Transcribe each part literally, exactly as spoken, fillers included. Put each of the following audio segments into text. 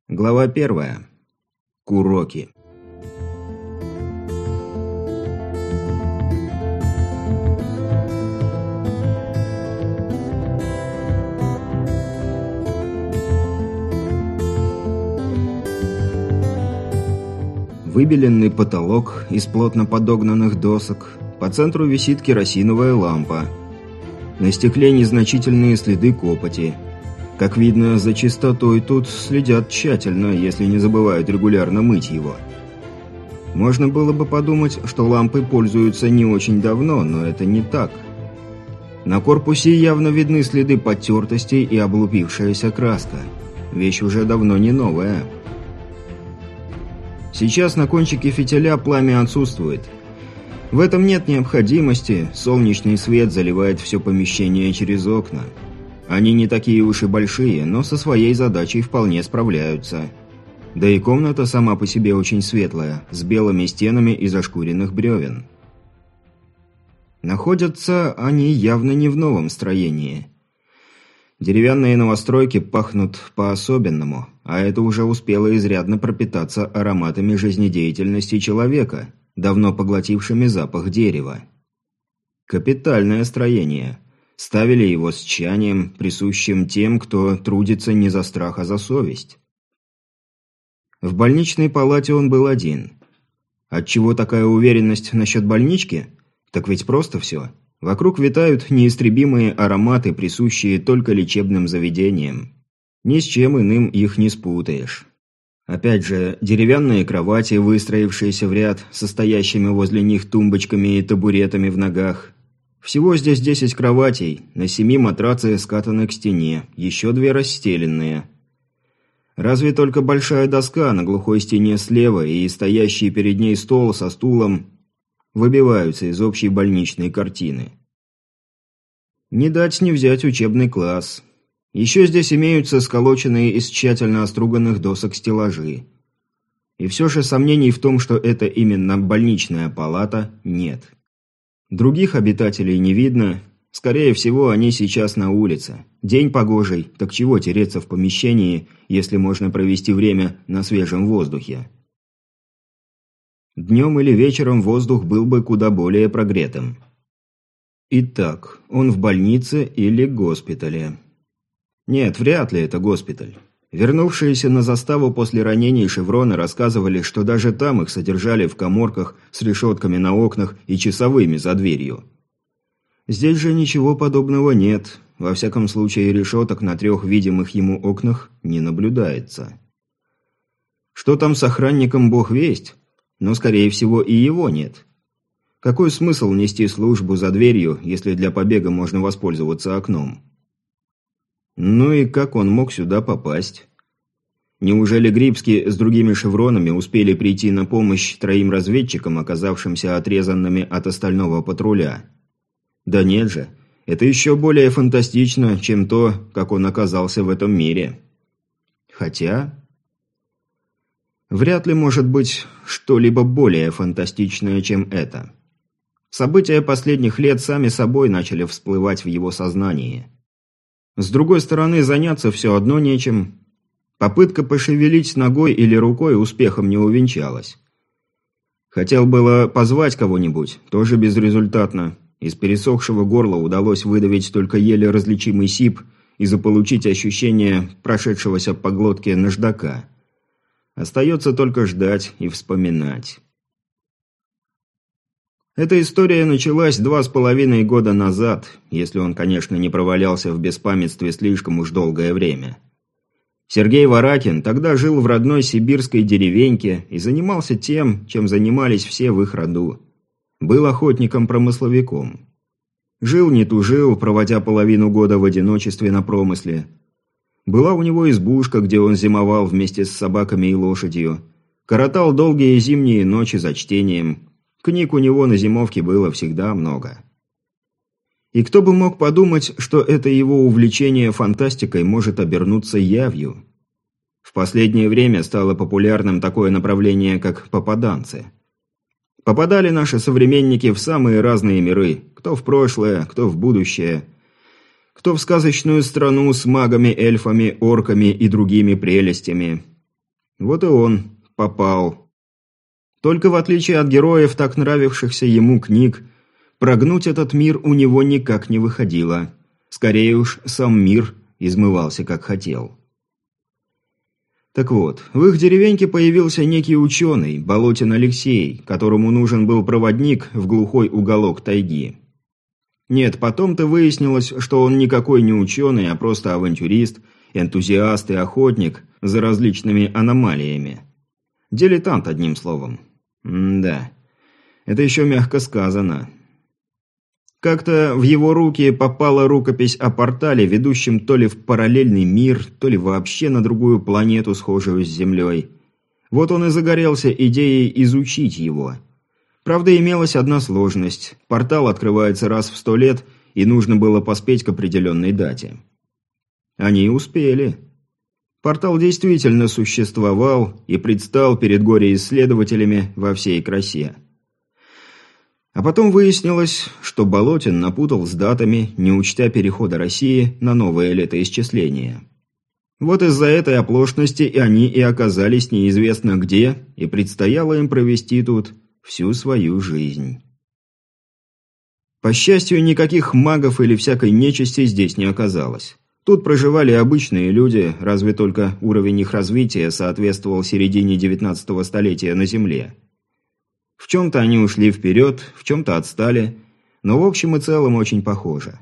Глава первая. Куроки. Выбеленный потолок из плотно подогнанных досок. По центру висит керосиновая лампа. На стекле незначительные следы копоти. Как видно, за чистотой тут следят тщательно, если не забывают регулярно мыть его. Можно было бы подумать, что лампой пользуются не очень давно, но это не так. На корпусе явно видны следы потертостей и облупившаяся краска. Вещь уже давно не новая. Сейчас на кончике фитиля пламя отсутствует. В этом нет необходимости, солнечный свет заливает все помещение через окна. Они не такие уж и большие, но со своей задачей вполне справляются. Да и комната сама по себе очень светлая, с белыми стенами из ошкуренных бревен. Находятся они явно не в новом строении. Деревянные новостройки пахнут по-особенному, а это уже успело изрядно пропитаться ароматами жизнедеятельности человека, давно поглотившими запах дерева. Капитальное строение. Ставили его с тщанием, присущим тем, кто трудится не за страх, а за совесть. В больничной палате он был один. Отчего такая уверенность насчет больнички? Так ведь просто все. Вокруг витают неистребимые ароматы, присущие только лечебным заведениям. Ни с чем иным их не спутаешь. Опять же, деревянные кровати, выстроившиеся в ряд, состоящими возле них тумбочками и табуретами в ногах. Всего здесь десять кроватей, на семи матрацы скатаны к стене, еще две расстеленные. Разве только большая доска на глухой стене слева и стоящий перед ней стол со стулом выбиваются из общей больничной картины. Не дать не взять учебный класс. Еще здесь имеются сколоченные из тщательно оструганных досок стеллажи. И все же сомнений в том, что это именно больничная палата, нет. Других обитателей не видно. Скорее всего, они сейчас на улице. День погожий, так чего тереться в помещении, если можно провести время на свежем воздухе? Днем или вечером воздух был бы куда более прогретым. Итак, он в больнице или госпитале? Нет, вряд ли это госпиталь. Вернувшиеся на заставу после ранений шевроны рассказывали, что даже там их содержали в каморках с решетками на окнах и часовыми за дверью. Здесь же ничего подобного нет, во всяком случае решеток на трех видимых ему окнах не наблюдается. Что там с охранником бог весть, но скорее всего и его нет. Какой смысл нести службу за дверью, если для побега можно воспользоваться окном? Ну и как он мог сюда попасть? Неужели Грибский с другими шевронами успели прийти на помощь троим разведчикам, оказавшимся отрезанными от остального патруля? Да нет же, это еще более фантастично, чем то, как он оказался в этом мире. Хотя... Вряд ли может быть что-либо более фантастичное, чем это. События последних лет сами собой начали всплывать в его сознании. С другой стороны, заняться все одно нечем. Попытка пошевелить ногой или рукой успехом не увенчалась. Хотел было позвать кого-нибудь, тоже безрезультатно. Из пересохшего горла удалось выдавить только еле различимый сип и заполучить ощущение прошедшегося по глотке наждака. Остается только ждать и вспоминать. Эта история началась два с половиной года назад, если он, конечно, не провалялся в беспамятстве слишком уж долгое время. Сергей Варакин тогда жил в родной сибирской деревеньке и занимался тем, чем занимались все в их роду. Был охотником-промысловиком. Жил не тужил, проводя половину года в одиночестве на промысле. Была у него избушка, где он зимовал вместе с собаками и лошадью. Коротал долгие зимние ночи за чтением. Книг у него на зимовке было всегда много. И кто бы мог подумать, что это его увлечение фантастикой может обернуться явью. В последнее время стало популярным такое направление, как попаданцы. Попадали наши современники в самые разные миры, кто в прошлое, кто в будущее, кто в сказочную страну с магами, эльфами, орками и другими прелестями. Вот и он попал. Только в отличие от героев, так нравившихся ему книг, прогнуть этот мир у него никак не выходило. Скорее уж, сам мир измывался как хотел. Так вот, в их деревеньке появился некий ученый, Болотин Алексей, которому нужен был проводник в глухой уголок тайги. Нет, потом-то выяснилось, что он никакой не ученый, а просто авантюрист, энтузиаст и охотник за различными аномалиями. Дилетант, одним словом. М-да, это еще мягко сказано. Как-то в его руки попала рукопись о портале, ведущем то ли в параллельный мир, то ли вообще на другую планету, схожую с Землей. Вот он и загорелся идеей изучить его. Правда, имелась одна сложность. Портал открывается раз в сто лет, и нужно было поспеть к определенной дате. Они успели. Портал действительно существовал и предстал перед горе-исследователями во всей красе. А потом выяснилось, что Болотин напутал с датами, не учтя перехода России на новое летоисчисление. Вот из-за этой оплошности и они и оказались неизвестно где, и предстояло им провести тут всю свою жизнь. По счастью, никаких магов или всякой нечисти здесь не оказалось. Тут проживали обычные люди, разве только уровень их развития соответствовал середине девятнадцатого столетия на Земле. В чем-то они ушли вперед, в чем-то отстали, но в общем и целом очень похоже.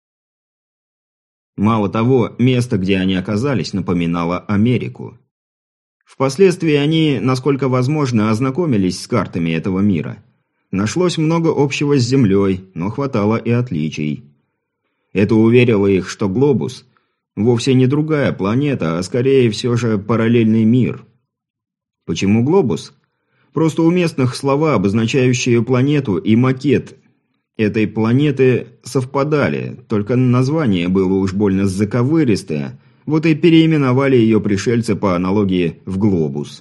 Мало того, место, где они оказались, напоминало Америку. Впоследствии они, насколько возможно, ознакомились с картами этого мира. Нашлось много общего с Землей, но хватало и отличий. Это уверило их, что глобус вовсе не другая планета, а скорее все же параллельный мир. Почему глобус? Просто у местных слова, обозначающие планету, и макет этой планеты совпадали, только название было уж больно заковыристое, вот и переименовали ее пришельцы по аналогии в глобус.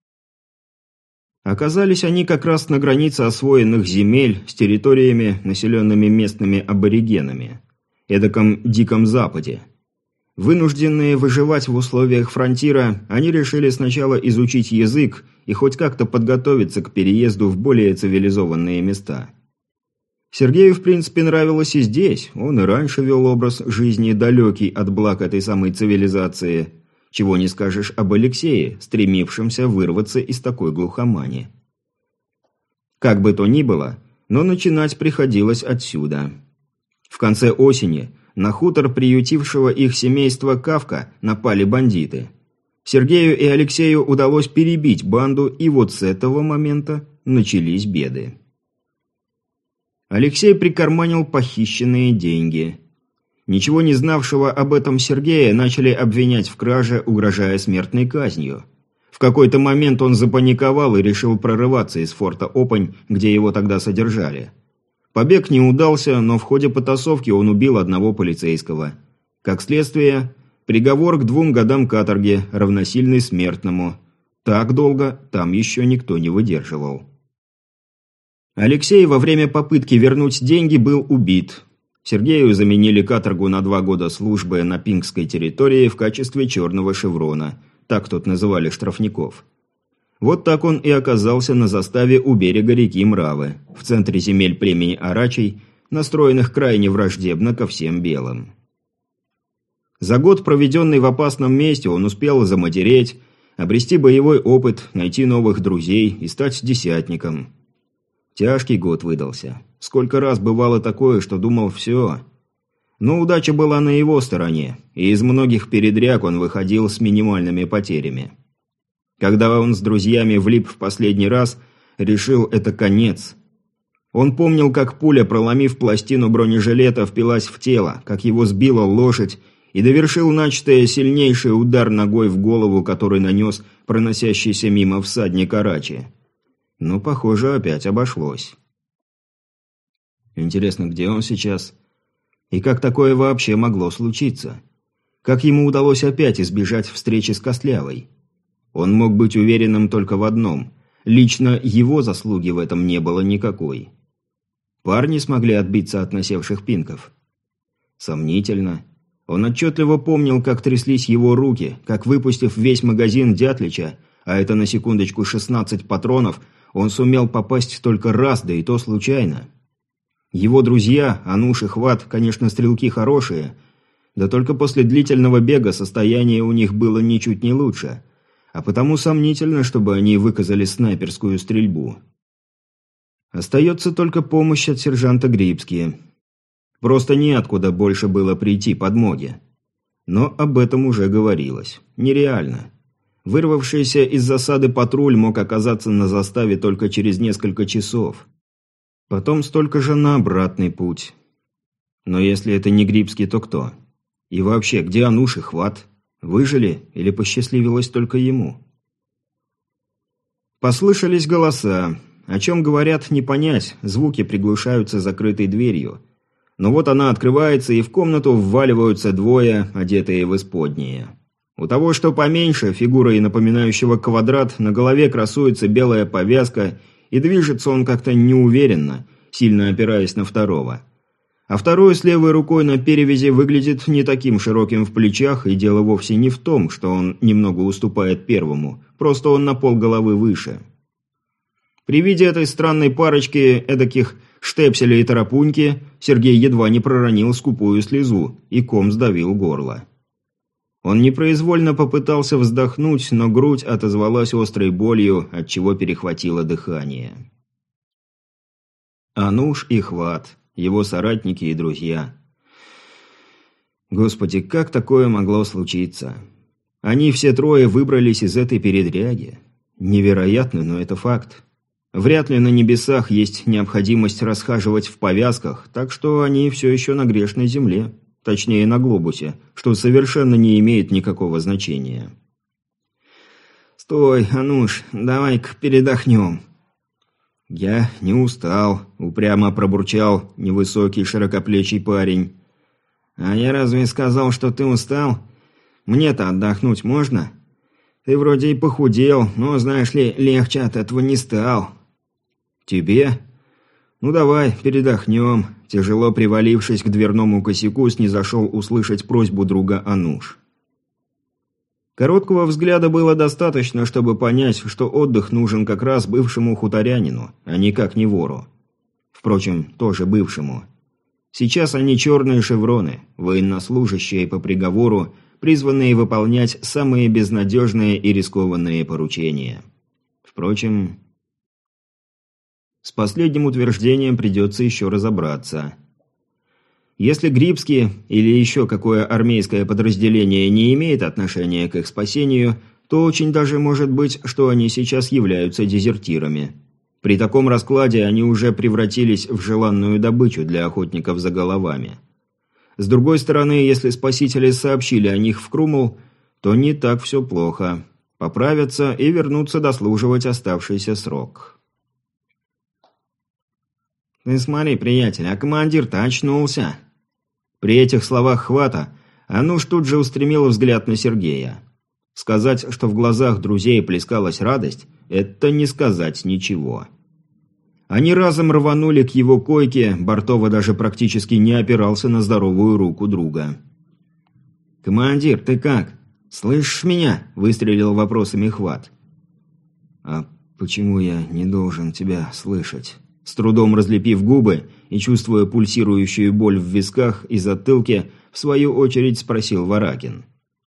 Оказались они как раз на границе освоенных земель с территориями, населенными местными аборигенами, эдаком Диком Западе. Вынужденные выживать в условиях фронтира, они решили сначала изучить язык и хоть как-то подготовиться к переезду в более цивилизованные места. Сергею, в принципе, нравилось и здесь, он и раньше вел образ жизни далекий от благ этой самой цивилизации, чего не скажешь об Алексее, стремившемся вырваться из такой глухомани. Как бы то ни было, но начинать приходилось отсюда. В конце осени на хутор приютившего их семейства Кавка напали бандиты. Сергею и Алексею удалось перебить банду, и вот с этого момента начались беды. Алексей прикарманил похищенные деньги. Ничего не знавшего об этом Сергея начали обвинять в краже, угрожая смертной казнью. В какой-то момент он запаниковал и решил прорываться из форта Опань, где его тогда содержали. Побег не удался, но в ходе потасовки он убил одного полицейского. Как следствие, приговор к двум годам каторги, равносильный смертному. Так долго там еще никто не выдерживал. Алексей во время попытки вернуть деньги был убит. Сергею заменили каторгу на два года службы на пингской территории в качестве черного шеврона. Так тут называли штрафников. Вот так он и оказался на заставе у берега реки Мравы, в центре земель племени Арачей, настроенных крайне враждебно ко всем белым. За год, проведенный в опасном месте, он успел заматереть, обрести боевой опыт, найти новых друзей и стать десятником. Тяжкий год выдался. Сколько раз бывало такое, что думал все. Но удача была на его стороне, и из многих передряг он выходил с минимальными потерями. Когда он с друзьями влип в последний раз, решил, это конец. Он помнил, как пуля, проломив пластину бронежилета, впилась в тело, как его сбила лошадь, и довершил начатое сильнейший удар ногой в голову, который нанес проносящийся мимо всадник Арачи. Но, похоже, опять обошлось. Интересно, где он сейчас? И как такое вообще могло случиться? Как ему удалось опять избежать встречи с Костлявой? Он мог быть уверенным только в одном. Лично его заслуги в этом не было никакой. Парни смогли отбиться от насевших пинков. Сомнительно. Он отчетливо помнил, как тряслись его руки, как, выпустив весь магазин Дятлича, а это на секундочку шестнадцать патронов, он сумел попасть только раз, да и то случайно. Его друзья, Ануш и Хват, конечно, стрелки хорошие, да только после длительного бега состояние у них было ничуть не лучше, а потому сомнительно, чтобы они выказали снайперскую стрельбу. Остается только помощь от сержанта Грибски. Просто неоткуда больше было прийти подмоги. Но об этом уже говорилось. Нереально. Вырвавшийся из засады патруль мог оказаться на заставе только через несколько часов. Потом столько же на обратный путь. Но если это не Грибский, то кто? И вообще, где Ануш и Хват? Выжили или посчастливилось только ему? Послышались голоса. О чем говорят, не понять, звуки приглушаются закрытой дверью. Но вот она открывается, и в комнату вваливаются двое, одетые в исподние. У того, что поменьше, фигурой напоминающего квадрат, на голове красуется белая повязка, и движется он как-то неуверенно, сильно опираясь на второго. А второй с левой рукой на перевязи выглядит не таким широким в плечах, и дело вовсе не в том, что он немного уступает первому, просто он на полголовы выше. При виде этой странной парочки эдаких штепселя и тарапуньки Сергей едва не проронил скупую слезу, и ком сдавил горло. Он непроизвольно попытался вздохнуть, но грудь отозвалась острой болью, отчего перехватило дыхание. Ануш и Хват, его соратники и друзья. Господи, как такое могло случиться? Они все трое выбрались из этой передряги. Невероятно, но это факт. Вряд ли на небесах есть необходимость расхаживать в повязках, так что они все еще на грешной земле. Точнее, на глобусе, что совершенно не имеет никакого значения. «Стой, Ануш, давай-ка передохнем». «Я не устал», — упрямо пробурчал невысокий широкоплечий парень. «А я разве сказал, что ты устал? Мне-то отдохнуть можно? Ты вроде и похудел, но, знаешь ли, легче от этого не стал». «Тебе? Ну давай, передохнем». Тяжело привалившись к дверному косяку, снизошел услышать просьбу друга Ануш. Короткого взгляда было достаточно, чтобы понять, что отдых нужен как раз бывшему хуторянину, а никак не вору. Впрочем, тоже бывшему. Сейчас они черные шевроны, военнослужащие по приговору, призванные выполнять самые безнадежные и рискованные поручения. Впрочем, с последним утверждением придется еще разобраться. Если Грибский или еще какое армейское подразделение не имеет отношения к их спасению, то очень даже может быть, что они сейчас являются дезертирами. При таком раскладе они уже превратились в желанную добычу для охотников за головами. С другой стороны, если спасители сообщили о них в Крумул, то не так все плохо. Поправятся и вернутся дослуживать оставшийся срок. «Ты смотри, приятель, а командир-то очнулся!» При этих словах Хвата Ануш тут же устремил взгляд на Сергея. Сказать, что в глазах друзей плескалась радость, это не сказать ничего. Они разом рванули к его койке, Бартова даже практически не опирался на здоровую руку друга. «Командир, ты как? Слышишь меня?» – выстрелил вопросами Хват. «А почему я не должен тебя слышать?» С трудом разлепив губы и чувствуя пульсирующую боль в висках и затылке, в свою очередь спросил Варакин.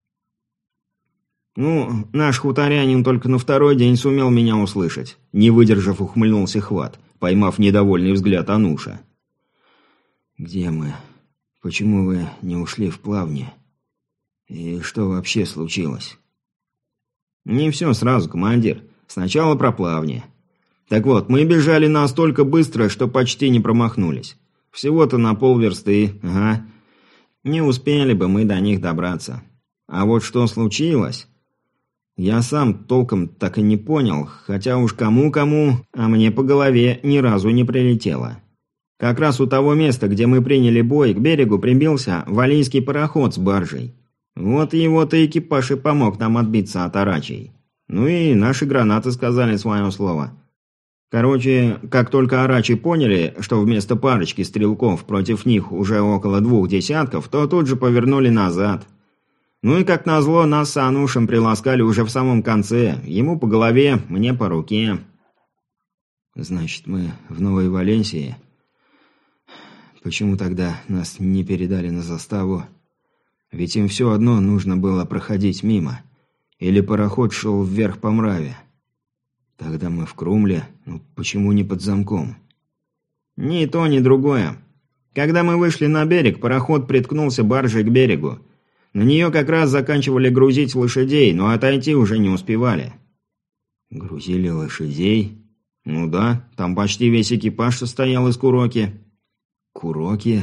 «Ну, наш хуторянин только на второй день сумел меня услышать», не выдержав, ухмыльнулся Хват, поймав недовольный взгляд Ануша. «Где мы? Почему вы не ушли в плавни? И что вообще случилось?» «Не все сразу, командир. Сначала про плавни. Так вот, мы бежали настолько быстро, что почти не промахнулись. Всего-то на полверсты, ага. Не успели бы мы до них добраться. А вот что случилось, я сам толком так и не понял, хотя уж кому-кому, а мне по голове ни разу не прилетело. Как раз у того места, где мы приняли бой, к берегу прибился валийский пароход с баржей. Вот его-то экипаж и помог нам отбиться от арачей. Ну и наши гранаты сказали свое слово. Короче, как только арачи поняли, что вместо парочки стрелков против них уже около двух десятков, то тут же повернули назад. Ну и как назло, нас с Анушем приласкали уже в самом конце. Ему по голове, мне по руке. Значит, мы в Новой Валенсии? Почему тогда нас не передали на заставу? Ведь им все одно нужно было проходить мимо. Или пароход шел вверх по Мраве. Тогда мы в Крумле, ну почему не под замком? Ни то, ни другое. Когда мы вышли на берег, пароход приткнулся баржей к берегу. На нее как раз заканчивали грузить лошадей, но отойти уже не успевали. Грузили лошадей? Ну да, там почти весь экипаж состоял из Куроки. Куроки?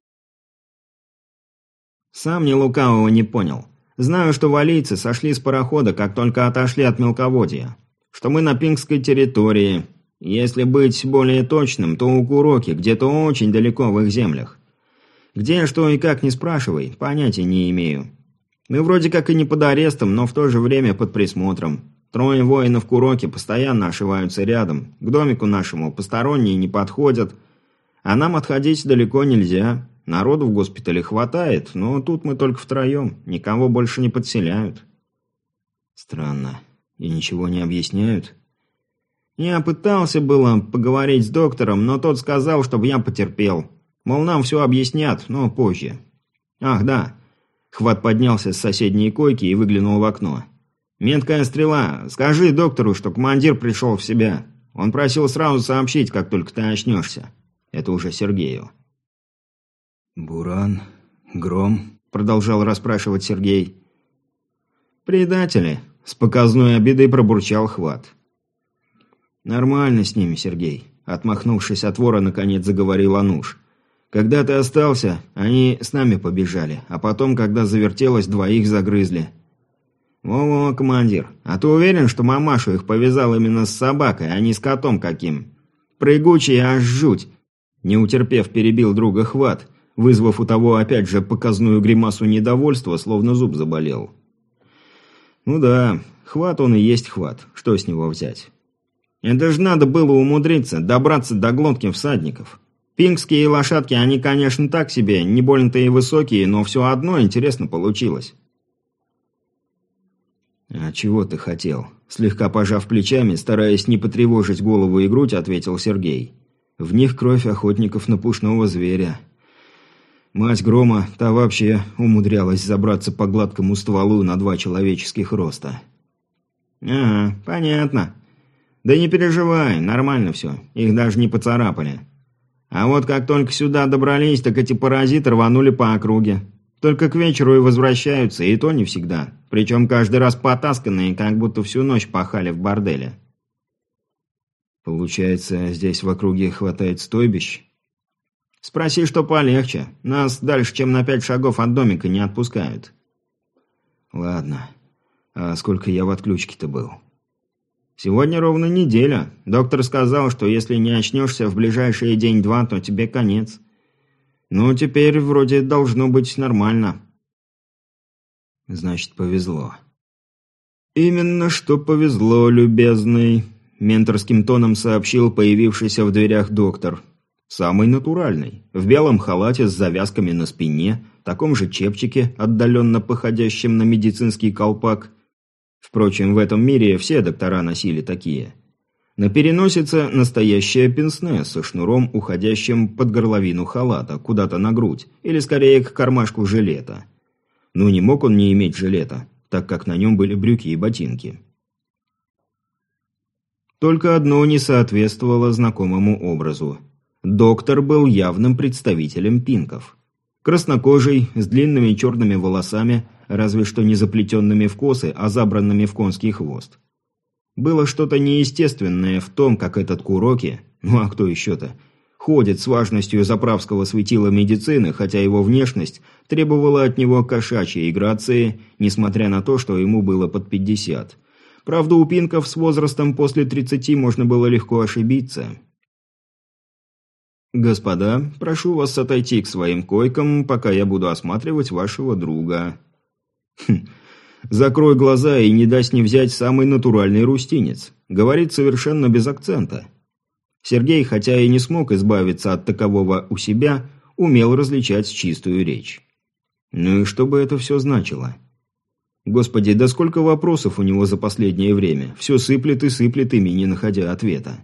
Сам ни лукавого не понял. Знаю, что валийцы сошли с парохода, как только отошли от мелководья. Что мы на пингской территории. Если быть более точным, то у Куроки, где-то очень далеко в их землях. Где, что и как не спрашивай, понятия не имею. Мы вроде как и не под арестом, но в то же время под присмотром. Трое воинов Куроки постоянно ошиваются рядом. К домику нашему посторонние не подходят. А нам отходить далеко нельзя. Народу в госпитале хватает, но тут мы только втроем. Никого больше не подселяют. Странно. И ничего не объясняют? Я пытался было поговорить с доктором, но тот сказал, чтобы я потерпел. Мол, нам все объяснят, но позже. Ах, да. Хват поднялся с соседней койки и выглянул в окно. «Меткая стрела. Скажи доктору, что командир пришел в себя. Он просил сразу сообщить, как только ты очнешься». Это уже Сергею. «Буран? Гром?» – продолжал расспрашивать Сергей. «Предатели!» – с показной обидой пробурчал Хват. «Нормально с ними, Сергей», – отмахнувшись от вора, наконец заговорил Ануш. «Когда ты остался, они с нами побежали, а потом, когда завертелось, двоих загрызли». «Во-во, командир, а ты уверен, что мамашу их повязал именно с собакой, а не с котом каким? Прыгучий аж жуть!» Не утерпев, перебил друга Хват, вызвав у того опять же показную гримасу недовольства, словно зуб заболел. «Ну да, Хват он и есть Хват, что с него взять? Это же надо было умудриться добраться до глотки всадников. Пингские лошадки, они, конечно, так себе, не больно-то и высокие, но все одно интересно получилось». «А чего ты хотел?» Слегка пожав плечами, стараясь не потревожить голову и грудь, ответил Сергей. «В них кровь охотников на пушного зверя. Мать Грома, та вообще умудрялась забраться по гладкому стволу на два человеческих роста». «Ага, понятно. Да не переживай, нормально все, их даже не поцарапали. А вот как только сюда добрались, так эти паразиты рванули по округе. Только к вечеру и возвращаются, и то не всегда. Причем каждый раз потасканные, как будто всю ночь пахали в борделе». «Получается, здесь в округе хватает стойбищ?» «Спроси, что полегче. Нас дальше, чем на пять шагов от домика, не отпускают». «Ладно. А сколько я в отключке-то был?» «Сегодня ровно неделя. Доктор сказал, что если не очнешься в ближайшие день-два, то тебе конец. Ну, теперь вроде должно быть нормально». «Значит, повезло». «Именно что повезло, любезный», — менторским тоном сообщил появившийся в дверях доктор. «Самый натуральный. В белом халате с завязками на спине, таком же чепчике, отдаленно походящем на медицинский колпак. Впрочем, в этом мире все доктора носили такие. На переносице настоящее пенсне со шнуром, уходящим под горловину халата, куда-то на грудь, или скорее к кармашку жилета. Ну, не мог он не иметь жилета, так как на нем были брюки и ботинки. Только одно не соответствовало знакомому образу. Доктор был явным представителем пинков. Краснокожий, с длинными черными волосами, разве что не заплетенными в косы, а забранными в конский хвост. Было что-то неестественное в том, как этот Куроки, ну а кто еще-то, ходит с важностью заправского светила медицины, хотя его внешность требовала от него кошачьей грации, несмотря на то, что ему было под пятьдесят. Правда, у пинков с возрастом после тридцати можно было легко ошибиться. «Господа, прошу вас отойти к своим койкам, пока я буду осматривать вашего друга». Хм. Закрой глаза и не даст не взять самый натуральный рустинец. Говорит совершенно без акцента. Сергей, хотя и не смог избавиться от такового у себя, умел различать чистую речь. Ну и что бы это все значило? Господи, да сколько вопросов у него за последнее время. Все сыплет и сыплет ими, не находя ответа.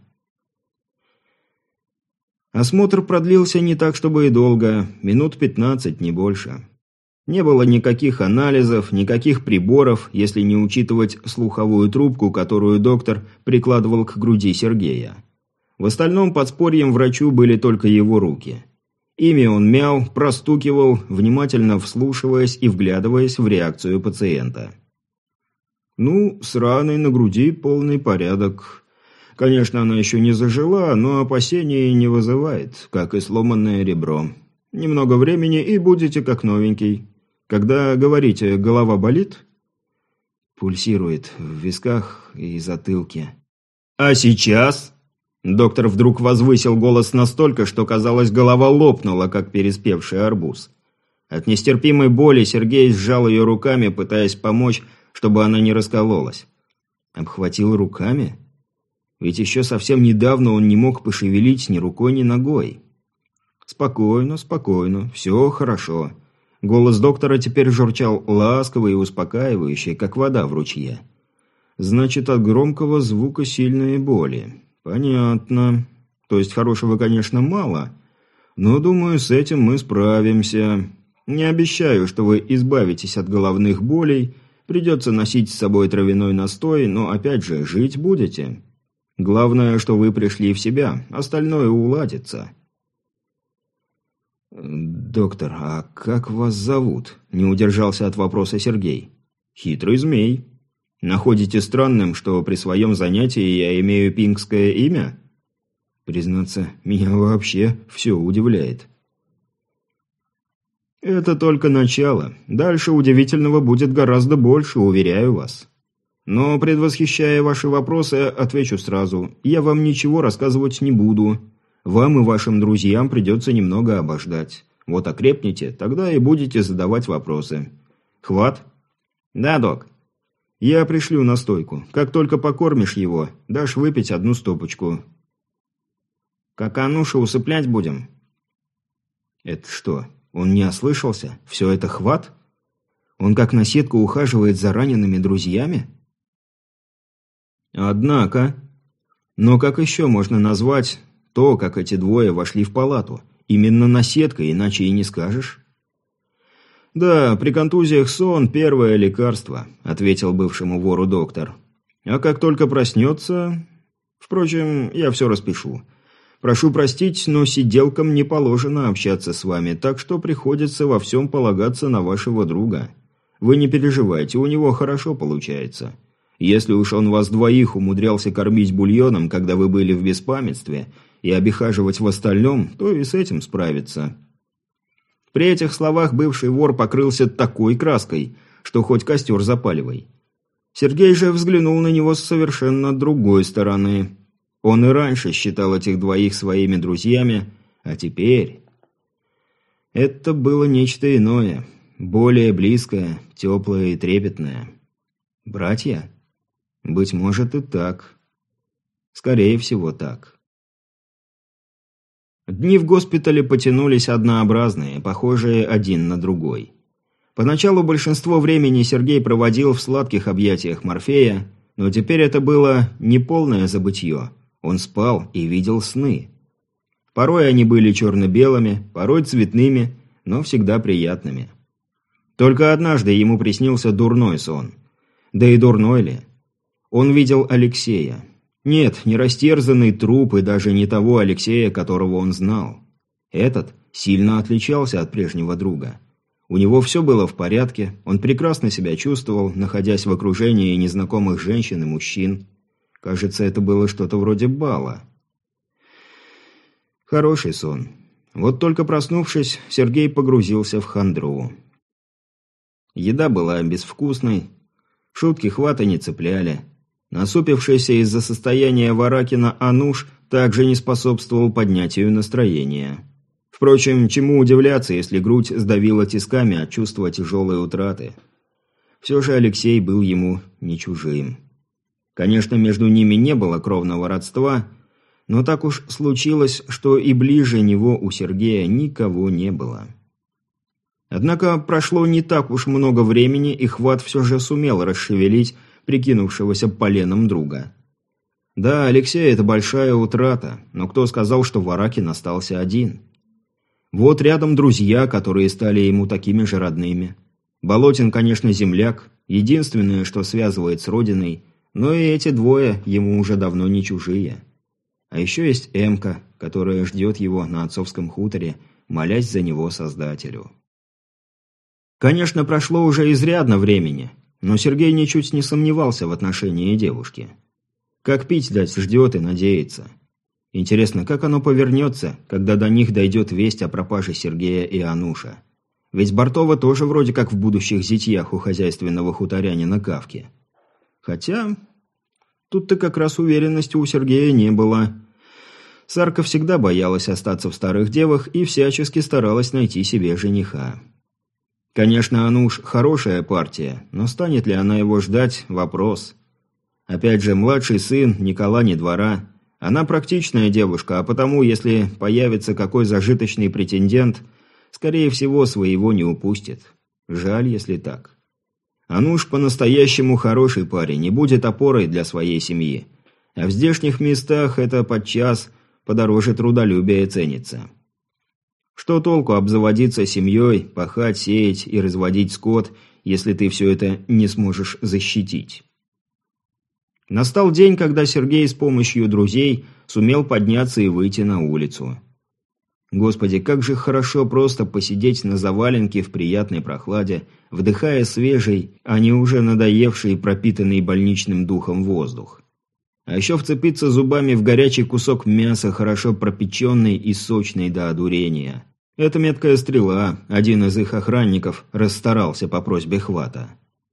Осмотр продлился не так, чтобы и долго. Минут пятнадцать, не больше. Не было никаких анализов, никаких приборов, если не учитывать слуховую трубку, которую доктор прикладывал к груди Сергея. В остальном подспорьем врачу были только его руки. Ими он мял, простукивал, внимательно вслушиваясь и вглядываясь в реакцию пациента. Ну, с раной на груди полный порядок. Конечно, она еще не зажила, но опасений не вызывает, как и сломанное ребро. Немного времени и будете как новенький. Когда говорите «голова болит», пульсирует в висках и затылке. «А сейчас?» Доктор вдруг возвысил голос настолько, что, казалось, голова лопнула, как переспевший арбуз. От нестерпимой боли Сергей сжал ее руками, пытаясь помочь, чтобы она не раскололась. Обхватил руками? Ведь еще совсем недавно он не мог пошевелить ни рукой, ни ногой. Спокойно, спокойно, все хорошо. Голос доктора теперь журчал ласково и успокаивающе, как вода в ручье. Значит, от громкого звука сильные боли. Понятно. То есть хорошего, конечно, мало, но, думаю, с этим мы справимся. Не обещаю, что вы избавитесь от головных болей, придется носить с собой травяной настой, но, опять же, жить будете. Главное, что вы пришли в себя, остальное уладится. «Доктор, а как вас зовут?» – не удержался от вопроса Сергей. «Хитрый змей. Находите странным, что при своем занятии я имею пингское имя?» Признаться, меня вообще все удивляет. «Это только начало. Дальше удивительного будет гораздо больше, уверяю вас. Но, предвосхищая ваши вопросы, отвечу сразу. Я вам ничего рассказывать не буду. Вам и вашим друзьям придется немного обождать. Вот окрепнете, тогда и будете задавать вопросы. Хват?» «Да, док». «Я пришлю настойку. Как только покормишь его, дашь выпить одну стопочку». «Как Ануша усыплять будем?» «Это что, он не ослышался? Все это Хват? Он как наседка ухаживает за ранеными друзьями?» «Однако. Но как еще можно назвать то, как эти двое вошли в палату? Именно наседка, иначе и не скажешь». «Да, при контузиях сон – первое лекарство», – ответил бывшему вору доктор. «А как только проснется... Впрочем, я все распишу. Прошу простить, но сиделкам не положено общаться с вами, так что приходится во всем полагаться на вашего друга. Вы не переживайте, у него хорошо получается. Если уж он вас двоих умудрялся кормить бульоном, когда вы были в беспамятстве, и обихаживать в остальном, то и с этим справится». При этих словах бывший вор покрылся такой краской, что хоть костер запаливай. Сергей же взглянул на него с совершенно другой стороны. Он и раньше считал этих двоих своими друзьями, а теперь... Это было нечто иное, более близкое, теплое и трепетное. Братья? Быть может и так. Скорее всего, так. Дни в госпитале потянулись однообразные, похожие один на другой. Поначалу большинство времени Сергей проводил в сладких объятиях Морфея, но теперь это было не полное забытье. Он спал и видел сны. Порой они были черно-белыми, порой цветными, но всегда приятными. Только однажды ему приснился дурной сон. Да и дурной ли? Он видел Алексея. Нет, не растерзанный труп и даже не того Алексея, которого он знал. Этот сильно отличался от прежнего друга. У него все было в порядке, он прекрасно себя чувствовал, находясь в окружении незнакомых женщин и мужчин. Кажется, это было что-то вроде бала. Хороший сон. Вот только проснувшись, Сергей погрузился в хандру. Еда была безвкусной, шутки Хвата не цепляли. Насупившийся из-за состояния Варакина Ануш также не способствовал поднятию настроения. Впрочем, чему удивляться, если грудь сдавила тисками от чувства тяжелой утраты. Все же Алексей был ему не чужим. Конечно, между ними не было кровного родства, но так уж случилось, что и ближе него у Сергея никого не было. Однако прошло не так уж много времени, и Хват все же сумел расшевелить прикинувшегося поленом друга. Да, Алексей – это большая утрата, но кто сказал, что Варакин остался один? Вот рядом друзья, которые стали ему такими же родными. Болотин, конечно, земляк, единственное, что связывает с родиной, но и эти двое ему уже давно не чужие. А еще есть Эмка, которая ждет его на отцовском хуторе, молясь за него Создателю. Конечно, прошло уже изрядно времени, но Сергей ничуть не сомневался в отношении девушки. Как пить дать, ждет и надеется. Интересно, как оно повернется, когда до них дойдет весть о пропаже Сергея и Ануша? Ведь Бартова тоже вроде как в будущих зятьях у хозяйственного хуторянина Кавки. Хотя, тут-то как раз уверенности у Сергея не было. Сарка всегда боялась остаться в старых девах и всячески старалась найти себе жениха. Конечно, Ануш хорошая партия, но станет ли она его ждать – вопрос. Опять же, младший сын, ни кола, ни двора. Она практичная девушка, а потому, если появится какой зажиточный претендент, скорее всего, своего не упустит. Жаль, если так. Ануш по-настоящему хороший парень и будет опорой для своей семьи. А в здешних местах это подчас подороже трудолюбия ценится. Что толку обзаводиться семьей, пахать, сеять и разводить скот, если ты все это не сможешь защитить? Настал день, когда Сергей с помощью друзей сумел подняться и выйти на улицу. Господи, как же хорошо просто посидеть на заваленке в приятной прохладе, вдыхая свежий, а не уже надоевший и пропитанный больничным духом воздух. А еще вцепиться зубами в горячий кусок мяса, хорошо пропеченный и сочный до одурения. Это меткая стрела, один из их охранников расстарался по просьбе Хвата.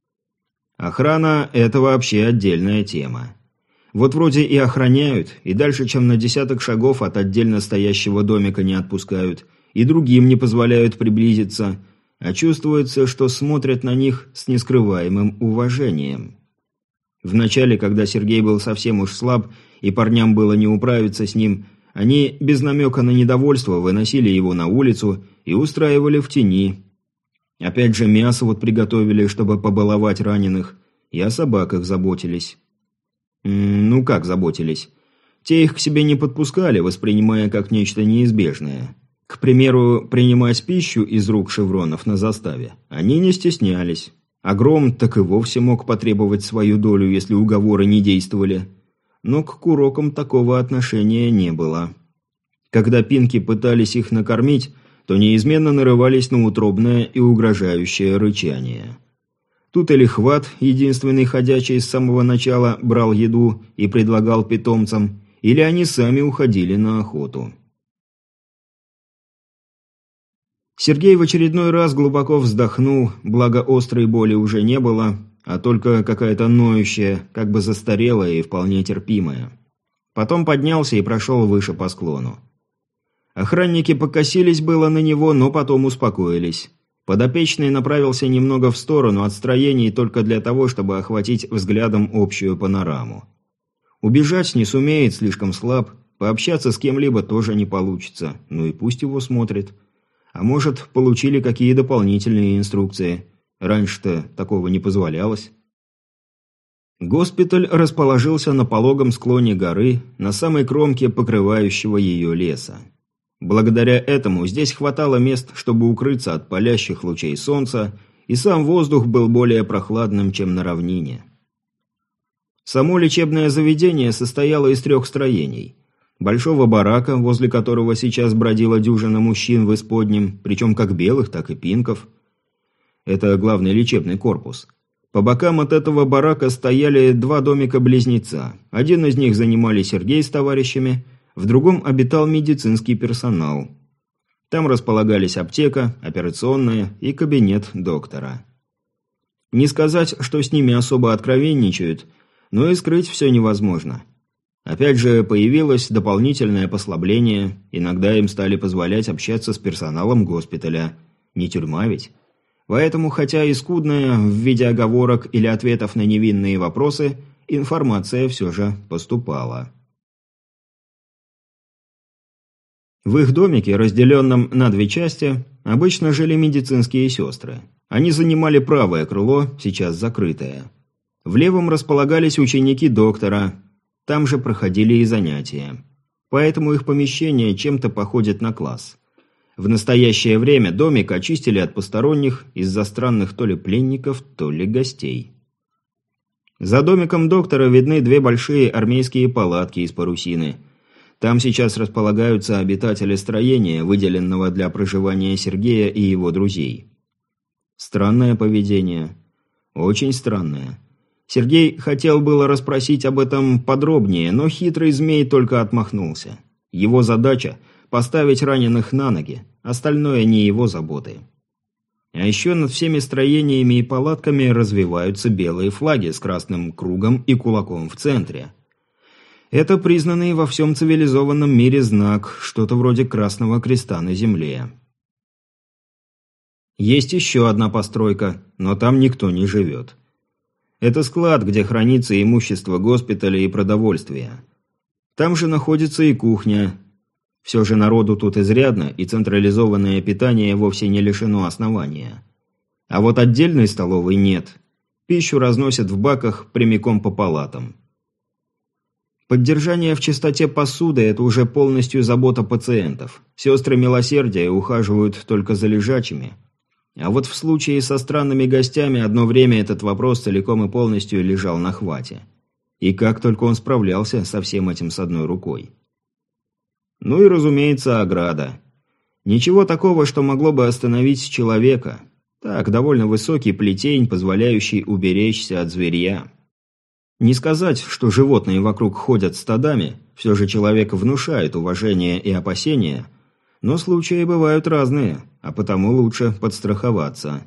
Охрана – это вообще отдельная тема. Вот вроде и охраняют, и дальше, чем на десяток шагов от отдельно стоящего домика не отпускают, и другим не позволяют приблизиться, а чувствуется, что смотрят на них с нескрываемым уважением. Вначале, когда Сергей был совсем уж слаб, и парням было не управиться с ним, они без намека на недовольство выносили его на улицу и устраивали в тени. Опять же, мясо вот приготовили, чтобы побаловать раненых, и о собаках заботились. М-м, ну как заботились? Те их к себе не подпускали, воспринимая как нечто неизбежное. К примеру, принимать пищу из рук шевронов на заставе они не стеснялись. А Гром так и вовсе мог потребовать свою долю, если уговоры не действовали. Но к курокам такого отношения не было. Когда пинки пытались их накормить, то неизменно нарывались на утробное и угрожающее рычание. Тут или Хват, единственный ходячий с самого начала, брал еду и предлагал питомцам, или они сами уходили на охоту. Сергей в очередной раз глубоко вздохнул, благо острой боли уже не было, а только какая-то ноющая, как бы застарелая и вполне терпимая. Потом поднялся и прошел выше по склону. Охранники покосились было на него, но потом успокоились. Подопечный направился немного в сторону от строений только для того, чтобы охватить взглядом общую панораму. Убежать не сумеет, слишком слаб, пообщаться с кем-либо тоже не получится, ну и пусть его смотрит. А может, получили какие дополнительные инструкции? Раньше-то такого не позволялось. Госпиталь расположился на пологом склоне горы, на самой кромке покрывающего ее леса. Благодаря этому здесь хватало мест, чтобы укрыться от палящих лучей солнца, и сам воздух был более прохладным, чем на равнине. Само лечебное заведение состояло из трех строений. Большого барака, возле которого сейчас бродила дюжина мужчин в исподнем, причем как белых, так и пинков. Это главный лечебный корпус. По бокам от этого барака стояли два домика-близнеца. Один из них занимали Сергей с товарищами, в другом обитал медицинский персонал. Там располагались аптека, операционная и кабинет доктора. Не сказать, что с ними особо откровенничают, но и скрыть все невозможно. Опять же, появилось дополнительное послабление, иногда им стали позволять общаться с персоналом госпиталя. Не тюрьма ведь? Поэтому, хотя и скудная в виде оговорок или ответов на невинные вопросы, информация все же поступала. В их домике, разделенном на две части, обычно жили медицинские сестры. Они занимали правое крыло, сейчас закрытое. В левом располагались ученики доктора, там же проходили и занятия. Поэтому их помещение чем-то походит на класс. В настоящее время домик очистили от посторонних из-за странных то ли пленников, то ли гостей. За домиком доктора видны две большие армейские палатки из парусины. Там сейчас располагаются обитатели строения, выделенного для проживания Сергея и его друзей. Странное поведение. Очень странное. Сергей хотел было расспросить об этом подробнее, но хитрый змей только отмахнулся. Его задача – поставить раненых на ноги, остальное не его заботы. А еще над всеми строениями и палатками развиваются белые флаги с красным кругом и кулаком в центре. Это признанный во всем цивилизованном мире знак, что-то вроде Красного Креста на земле. Есть еще одна постройка, но там никто не живет. Это склад, где хранится имущество госпиталя и продовольствие. Там же находится и кухня. Все же народу тут изрядно, и централизованное питание вовсе не лишено основания. А вот отдельной столовой нет. Пищу разносят в баках прямиком по палатам. Поддержание в чистоте посуды – это уже полностью забота пациентов. Сестры милосердия ухаживают только за лежачими. А вот в случае со странными гостями одно время этот вопрос целиком и полностью лежал на хвате. И как только он справлялся со всем этим с одной рукой. Ну и, разумеется, ограда. Ничего такого, что могло бы остановить человека. Так, довольно высокий плетень, позволяющий уберечься от зверья. Не сказать, что животные вокруг ходят стадами, все же человек внушает уважение и опасения, но случаи бывают разные, а потому лучше подстраховаться.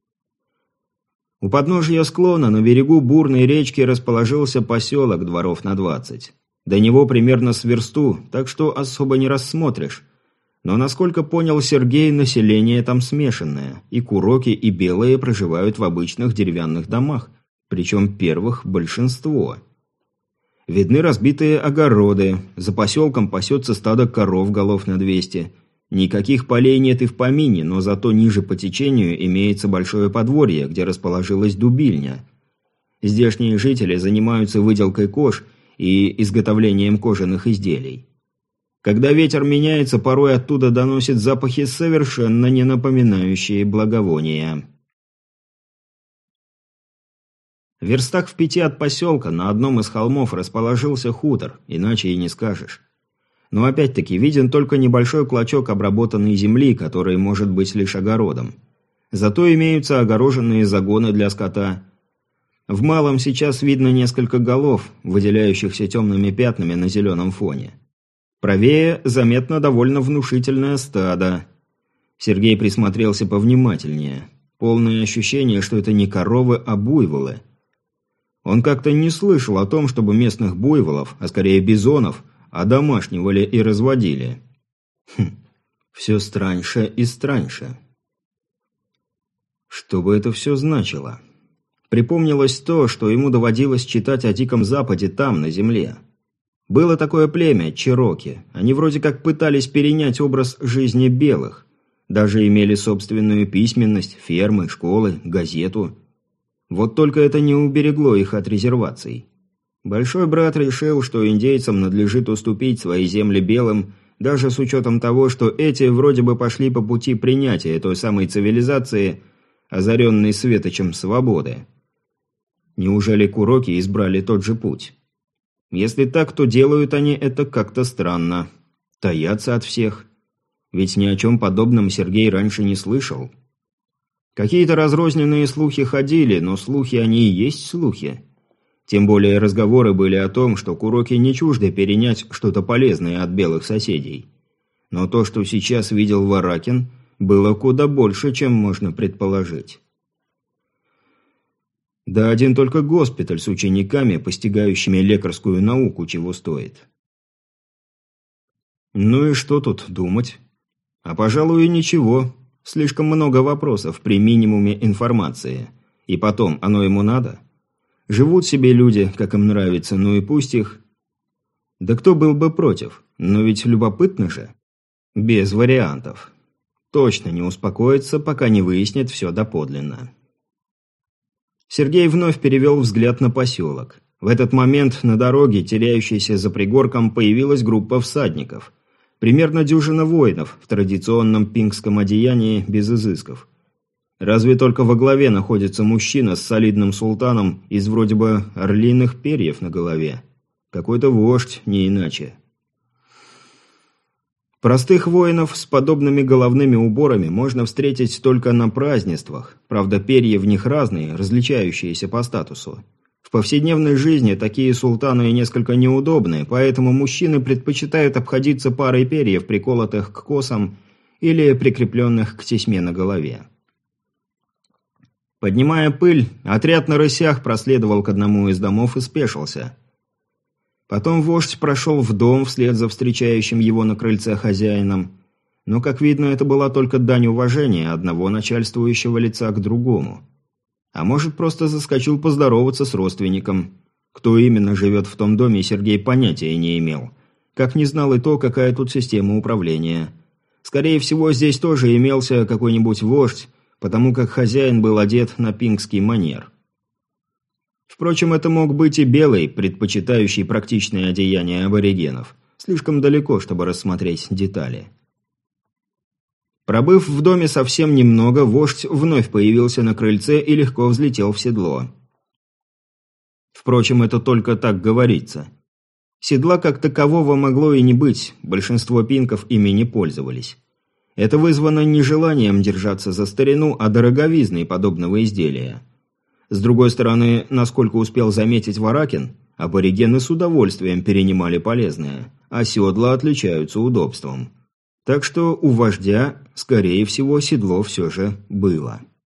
У подножия склона на берегу бурной речки расположился поселок дворов на двадцать. До него примерно с версту, так что особо не рассмотришь. Но, насколько понял Сергей, население там смешанное, и куроки, и белые проживают в обычных деревянных домах, причем первых большинство. Видны разбитые огороды, за поселком пасется стадо коров голов на двести. Никаких полей нет и в помине, но зато ниже по течению имеется большое подворье, где расположилась дубильня. Здешние жители занимаются выделкой кож и изготовлением кожаных изделий. Когда ветер меняется, порой оттуда доносят запахи, совершенно не напоминающие благовония. В верстах в пяти от поселка на одном из холмов расположился хутор, иначе и не скажешь. Но опять-таки виден только небольшой клочок обработанной земли, который может быть лишь огородом. Зато имеются огороженные загоны для скота. В малом сейчас видно несколько голов, выделяющихся темными пятнами на зеленом фоне. Правее заметно довольно внушительное стадо. Сергей присмотрелся повнимательнее. Полное ощущение, что это не коровы, а буйволы. Он как-то не слышал о том, чтобы местных буйволов, а скорее бизонов, одомашнивали и разводили. Хм, все страньше и страньше. Что бы это все значило? Припомнилось то, что ему доводилось читать о Диком Западе там, на земле. Было такое племя, чероки. Они вроде как пытались перенять образ жизни белых. Даже имели собственную письменность, фермы, школы, газету. Вот только это не уберегло их от резерваций. Большой брат решил, что индейцам надлежит уступить свои земли белым, даже с учетом того, что эти вроде бы пошли по пути принятия той самой цивилизации, озаренной светочем свободы. Неужели куроки избрали тот же путь? Если так, то делают они это как-то странно. Таятся от всех. Ведь ни о чем подобном Сергей раньше не слышал. Какие-то разрозненные слухи ходили, но слухи они и есть слухи. Тем более разговоры были о том, что куроки не чужды перенять что-то полезное от белых соседей. Но то, что сейчас видел Варакин, было куда больше, чем можно предположить. Да один только госпиталь с учениками, постигающими лекарскую науку, чего стоит. Ну и что тут думать? А пожалуй, ничего. Слишком много вопросов при минимуме информации. И потом, оно ему надо? Живут себе люди, как им нравится, ну и пусть их... Да кто был бы против? Но ведь любопытно же. Без вариантов. Точно не успокоится, пока не выяснит все доподлинно. Сергей вновь перевел взгляд на поселок. В этот момент на дороге, теряющейся за пригорком, появилась группа всадников. Примерно дюжина воинов в традиционном пингском одеянии без изысков. Разве только во главе находится мужчина с солидным султаном из вроде бы орлиных перьев на голове. Какой-то вождь, не иначе. Простых воинов с подобными головными уборами можно встретить только на празднествах, правда перья в них разные, различающиеся по статусу. В повседневной жизни такие султаны несколько неудобны, поэтому мужчины предпочитают обходиться парой перьев, приколотых к косам или прикрепленных к тесьме на голове. Поднимая пыль, отряд на рысях проследовал к одному из домов и спешился. Потом вождь прошел в дом вслед за встречающим его на крыльце хозяином. Но, как видно, это была только дань уважения одного начальствующего лица к другому. А может, просто заскочил поздороваться с родственником. Кто именно живет в том доме, Сергей понятия не имел. Как не знал и то, какая тут система управления. Скорее всего, здесь тоже имелся какой-нибудь вождь, потому как хозяин был одет на пингский манер. Впрочем, это мог быть и белый, предпочитающий практичное одеяние аборигенов. Слишком далеко, чтобы рассмотреть детали. Пробыв в доме совсем немного, вождь вновь появился на крыльце и легко взлетел в седло. Впрочем, это только так говорится. Седла как такового могло и не быть, большинство пинков ими не пользовались. Это вызвано не желанием держаться за старину, а дороговизной подобного изделия. С другой стороны, насколько успел заметить Варакин, аборигены с удовольствием перенимали полезное, а седла отличаются удобством. Так что у вождя, скорее всего, седло все же было.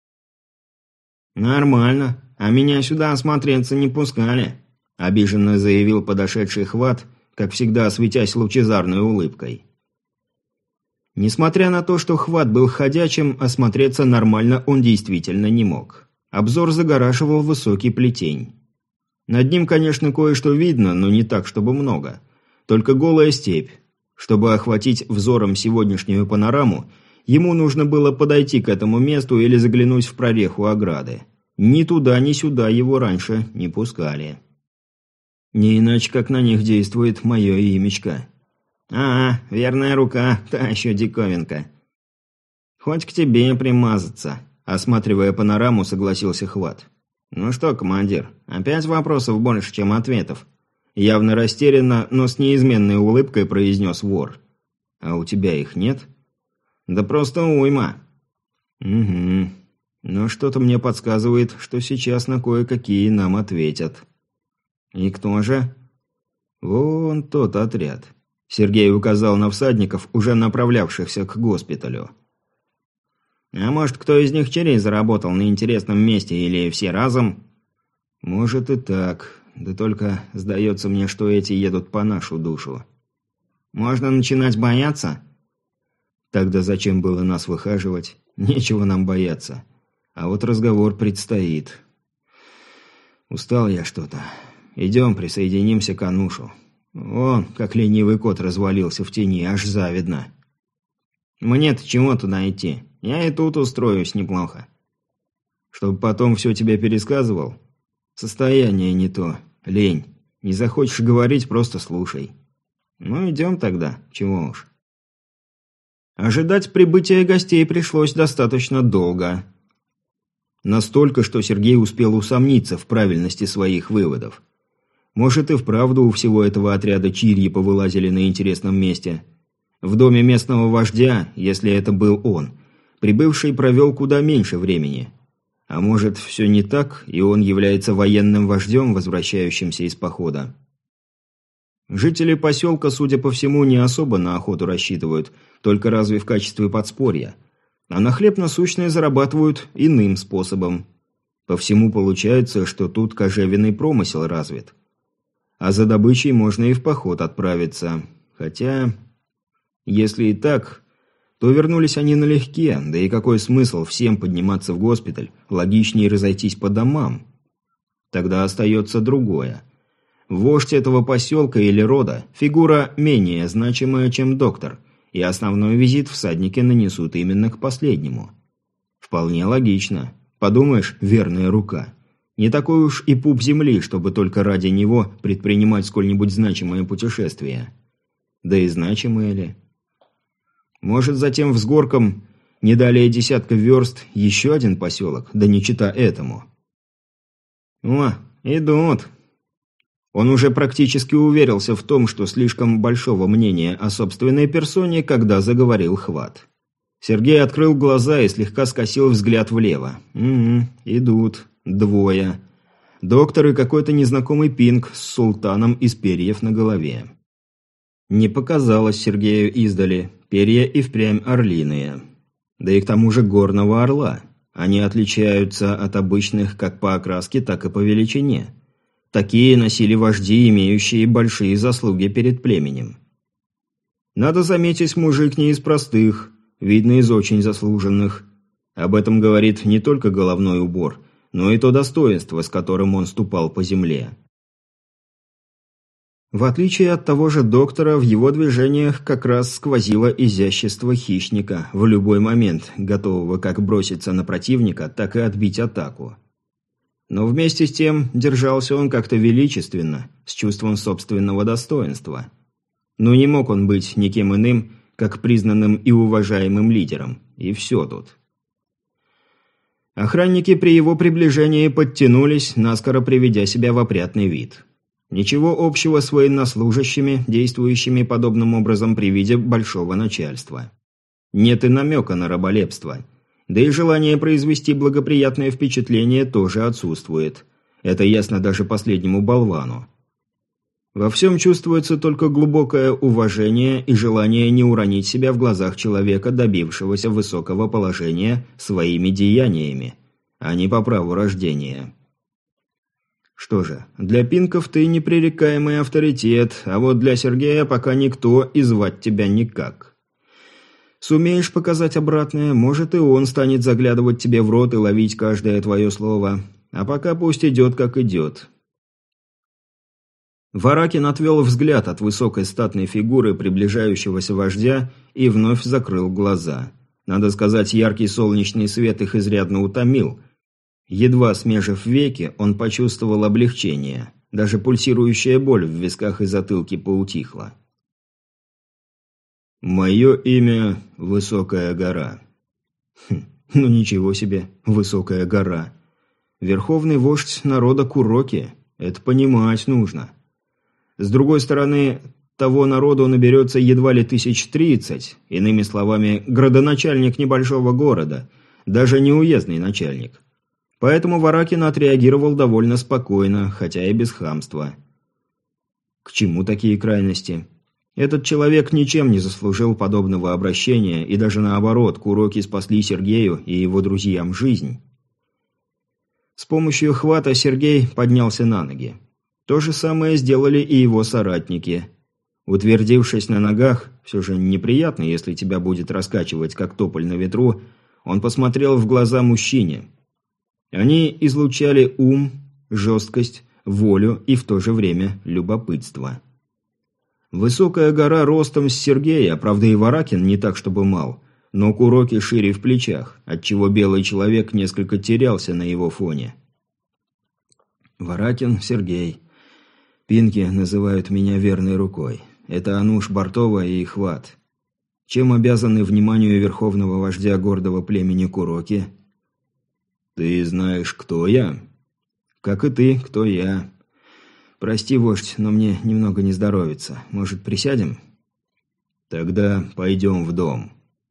«Нормально, а меня сюда осмотреться не пускали», – обиженно заявил подошедший Хват, как всегда светясь лучезарной улыбкой. Несмотря на то, что Хват был ходячим, осмотреться нормально он действительно не мог. Обзор загораживал высокий плетень. Над ним, конечно, кое-что видно, но не так, чтобы много. Только голая степь. Чтобы охватить взором сегодняшнюю панораму, ему нужно было подойти к этому месту или заглянуть в прореху ограды. Ни туда, ни сюда его раньше не пускали. Не иначе, как на них действует мое имечко. «А, верная рука, та еще диковинка. Хоть к тебе примазаться», – осматривая панораму, согласился Хват. «Ну что, командир, опять вопросов больше, чем ответов?» Явно растерянно, но с неизменной улыбкой произнес вор. «А у тебя их нет?» «Да просто уйма». «Угу. Но что-то мне подсказывает, что сейчас на кое-какие нам ответят». «И кто же?» «Вон тот отряд». Сергей указал на всадников, уже направлявшихся к госпиталю. «А может, кто из них черей заработал на интересном месте или все разом?» «Может и так. Да только сдается мне, что эти едут по нашу душу». «Можно начинать бояться?» «Тогда зачем было нас выхаживать? Нечего нам бояться. А вот разговор предстоит. Устал я что-то. Идем, присоединимся к Анушу. Он, как ленивый кот, развалился в тени, аж завидно». «Мне-то чего туда идти? Я и тут устроюсь неплохо». «Чтобы потом все тебе пересказывал? Состояние не то. Лень. Не захочешь говорить, просто слушай». «Ну, идем тогда. Чего уж». Ожидать прибытия гостей пришлось достаточно долго. Настолько, что Сергей успел усомниться в правильности своих выводов. Может, и вправду у всего этого отряда чирьи повылазили на интересном месте. В доме местного вождя, если это был он, прибывший провел куда меньше времени. А может, все не так, и он является военным вождем, возвращающимся из похода. Жители поселка, судя по всему, не особо на охоту рассчитывают, только разве в качестве подспорья. А на хлеб насущные зарабатывают иным способом. По всему получается, что тут кожевенный промысел развит. А за добычей можно и в поход отправиться. Хотя, если и так, то вернулись они налегке, да и какой смысл всем подниматься в госпиталь, логичнее разойтись по домам. Тогда остается другое. Вождь этого поселка или рода – фигура менее значимая, чем доктор, и основной визит всадники нанесут именно к последнему. Вполне логично. Подумаешь, верная рука. Не такой уж и пуп земли, чтобы только ради него предпринимать сколь-нибудь значимое путешествие. Да и значимое ли? Может, затем взгорком, не далее десятка верст, еще один поселок, да не чита этому. О, идут. Он уже практически уверился в том, что слишком большого мнения о собственной персоне, когда заговорил Хват. Сергей открыл глаза и слегка скосил взгляд влево. Угу, идут. Двое. Доктор и какой-то незнакомый пинг с султаном из перьев на голове. Не показалось Сергею издали. Перья и впрямь орлиные. Да и к тому же горного орла. Они отличаются от обычных как по окраске, так и по величине. Такие носили вожди, имеющие большие заслуги перед племенем. Надо заметить, мужик не из простых, видно, из очень заслуженных. Об этом говорит не только головной убор, но и то достоинство, с которым он ступал по земле. В отличие от того же доктора, в его движениях как раз сквозило изящество хищника, в любой момент готового как броситься на противника, так и отбить атаку. Но вместе с тем держался он как-то величественно, с чувством собственного достоинства. Но не мог он быть никем иным, как признанным и уважаемым лидером, и все тут. Охранники при его приближении подтянулись, наскоро приведя себя в опрятный вид. Ничего общего с военнослужащими, действующими подобным образом при виде большого начальства. Нет и намека на раболепство. Да и желание произвести благоприятное впечатление тоже отсутствует. Это ясно даже последнему болвану. Во всем чувствуется только глубокое уважение и желание не уронить себя в глазах человека, добившегося высокого положения своими деяниями, а не по праву рождения. Что же, для пинков ты непререкаемый авторитет, а вот для Сергея пока никто и звать тебя никак. Сумеешь показать обратное, может и он станет заглядывать тебе в рот и ловить каждое твое слово, а пока пусть идет как идет. Варакин отвел взгляд от высокой статной фигуры приближающегося вождя и вновь закрыл глаза. Надо сказать, яркий солнечный свет их изрядно утомил. Едва смежив веки, он почувствовал облегчение. Даже пульсирующая боль в висках и затылке поутихла. «Мое имя – Высокая гора». Хм, ну ничего себе, Высокая гора. Верховный вождь народа Куроки. Это понимать нужно. С другой стороны, того народу наберется едва ли тысяч тридцать, иными словами, градоначальник небольшого города, даже не уездный начальник. Поэтому Варакин отреагировал довольно спокойно, хотя и без хамства. К чему такие крайности? Этот человек ничем не заслужил подобного обращения, и даже наоборот, Куроки спасли Сергею и его друзьям жизнь. С помощью хвата Сергей поднялся на ноги. То же самое сделали и его соратники. Утвердившись на ногах, все же неприятно, если тебя будет раскачивать, как тополь на ветру, он посмотрел в глаза мужчине. Они излучали ум, жесткость, волю и в то же время любопытство. Высокая гора ростом с Сергея, правда и Варакин не так чтобы мал, но Куроки шире в плечах, отчего белый человек несколько терялся на его фоне. Варакин, Сергей. Пинки называют меня верной рукой. Это Ануш Бартова и Хват. Чем обязаны вниманию верховного вождя гордого племени Куроки? Ты знаешь, кто я? Как и ты, кто я. Прости, вождь, но мне немного не здоровится. Может, присядем? Тогда пойдем в дом.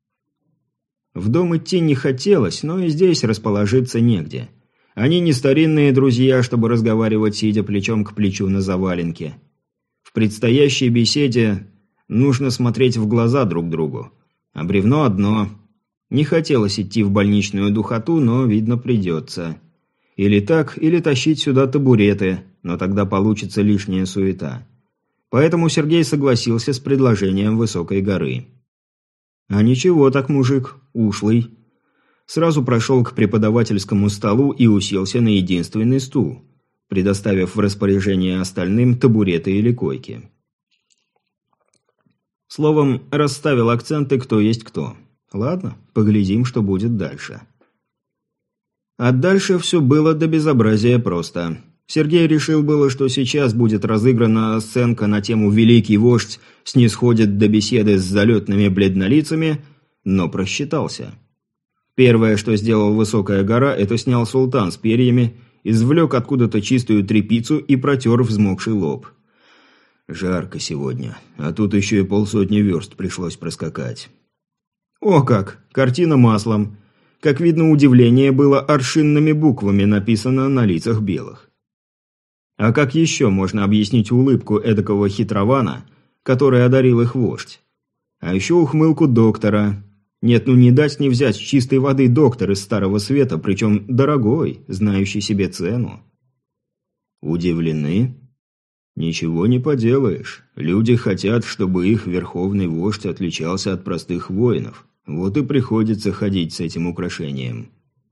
В дом идти не хотелось, но и здесь расположиться негде. Они не старинные друзья, чтобы разговаривать, сидя плечом к плечу на заваленке. В предстоящей беседе нужно смотреть в глаза друг другу. А бревно одно. Не хотелось идти в больничную духоту, но, видно, придется. Или так, или тащить сюда табуреты, но тогда получится лишняя суета. Поэтому Сергей согласился с предложением Высокой горы. А ничего так, мужик, ушлый. Сразу прошел к преподавательскому столу и уселся на единственный стул, предоставив в распоряжение остальным табуреты или койки. Словом, расставил акценты кто есть кто. Ладно, поглядим, что будет дальше. А дальше все было до безобразия просто. Сергей решил было, что сейчас будет разыграна сценка на тему «Великий вождь снисходит до беседы с залетными бледнолицами», но просчитался. Первое, что сделал Высокая гора, это снял султан с перьями, извлек откуда-то чистую тряпицу и протер взмокший лоб. Жарко сегодня, а тут еще и полсотни верст пришлось проскакать. О как! Картина маслом. Как видно, удивление было аршинными буквами написано на лицах белых. А как еще можно объяснить улыбку эдакого хитрована, который одарил их вождь? А еще ухмылку доктора. Нет, ну не дать не взять чистой воды доктор из Старого Света, причем дорогой, знающий себе цену. Удивлены? Ничего не поделаешь. Люди хотят, чтобы их верховный вождь отличался от простых воинов. Вот и приходится ходить с этим украшением.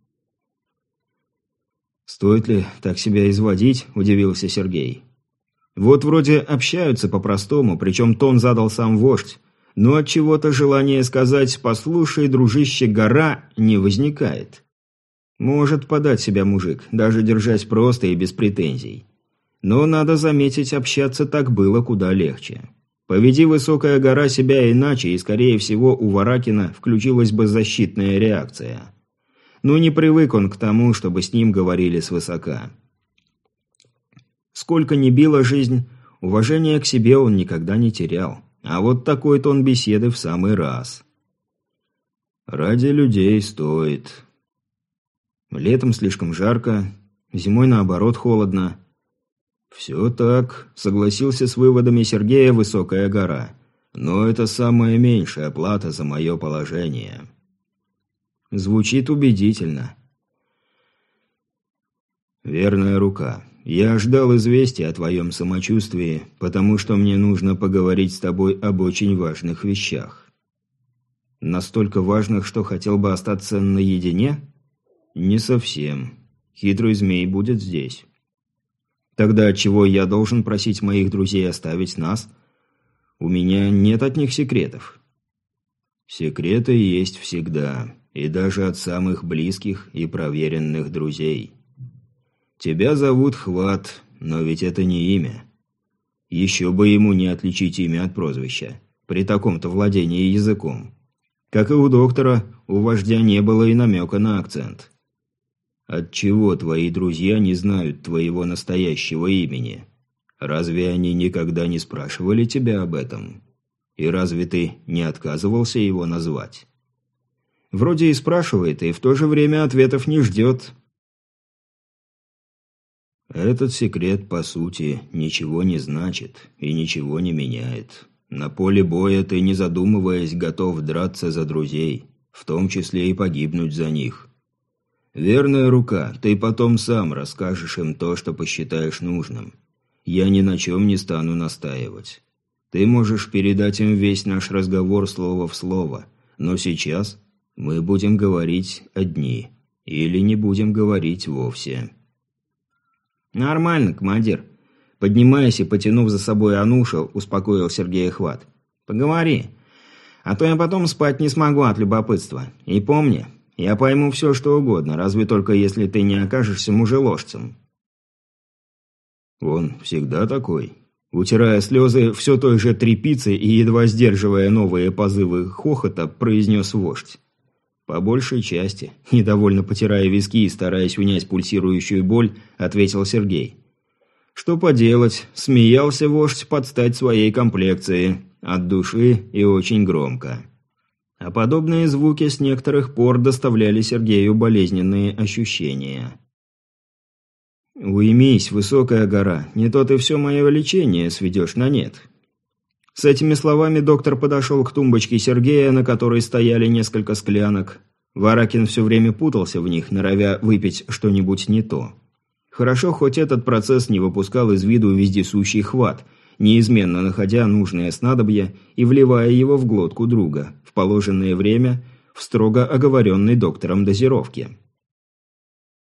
«Стоит ли так себя изводить?» – удивился Сергей. «Вот вроде общаются по-простому, причем тон задал сам вождь, но от чего-то желание сказать «послушай, дружище, гора» не возникает. Может подать себя мужик, даже держась просто и без претензий. Но, надо заметить, общаться так было куда легче. Поведи Высокая гора себя иначе, и, скорее всего, у Варакина включилась бы защитная реакция. Но не привык он к тому, чтобы с ним говорили свысока. Сколько ни била жизнь, уважения к себе он никогда не терял. А вот такой тон беседы в самый раз. Ради людей стоит. Летом слишком жарко, зимой наоборот холодно. «Все так», — согласился с выводами Сергея Высокая гора. «Но это самая меньшая плата за мое положение». Звучит убедительно. «Верная рука, я ждал известия о твоем самочувствии, потому что мне нужно поговорить с тобой об очень важных вещах». «Настолько важных, что хотел бы остаться наедине?» «Не совсем. Хитрый змей будет здесь». «Тогда отчего я должен просить моих друзей оставить нас? У меня нет от них секретов». «Секреты есть всегда, и даже от самых близких и проверенных друзей. Тебя зовут Хват, но ведь это не имя. Еще бы ему не отличить имя от прозвища, при таком-то владении языком. Как и у доктора, у вождя не было и намека на акцент. Отчего твои друзья не знают твоего настоящего имени? Разве они никогда не спрашивали тебя об этом? И разве ты не отказывался его назвать?» Вроде и спрашивает, и в то же время ответов не ждет. Этот секрет, по сути, ничего не значит и ничего не меняет. На поле боя ты, не задумываясь, готов драться за друзей, в том числе и погибнуть за них. Верная рука, ты потом сам расскажешь им то, что посчитаешь нужным. Я ни на чем не стану настаивать. Ты можешь передать им весь наш разговор слово в слово, но сейчас мы будем говорить одни, или не будем говорить вовсе. «Нормально, командир». Поднимаясь и потянув за собой Анушу, успокоил Сергей Хват. «Поговори, а то я потом спать не смогу от любопытства. И помни, я пойму все, что угодно, разве только если ты не окажешься мужеложцем». «Он всегда такой». Утирая слезы все той же тряпицей и едва сдерживая новые позывы хохота, произнес вождь. «По большей части», – недовольно потирая виски и стараясь унять пульсирующую боль, ответил Сергей. «Что поделать, смеялся вождь под стать своей комплекции, от души и очень громко». А подобные звуки с некоторых пор доставляли Сергею болезненные ощущения. «Уймись, Высокая гора, не то ты все мое лечение сведешь на нет». С этими словами доктор подошел к тумбочке Сергея, на которой стояли несколько склянок. Варакин все время путался в них, норовя выпить что-нибудь не то. Хорошо, хоть этот процесс не выпускал из виду вездесущий Хват, неизменно находя нужное снадобье и вливая его в глотку друга, в положенное время, в строго оговоренной доктором дозировке.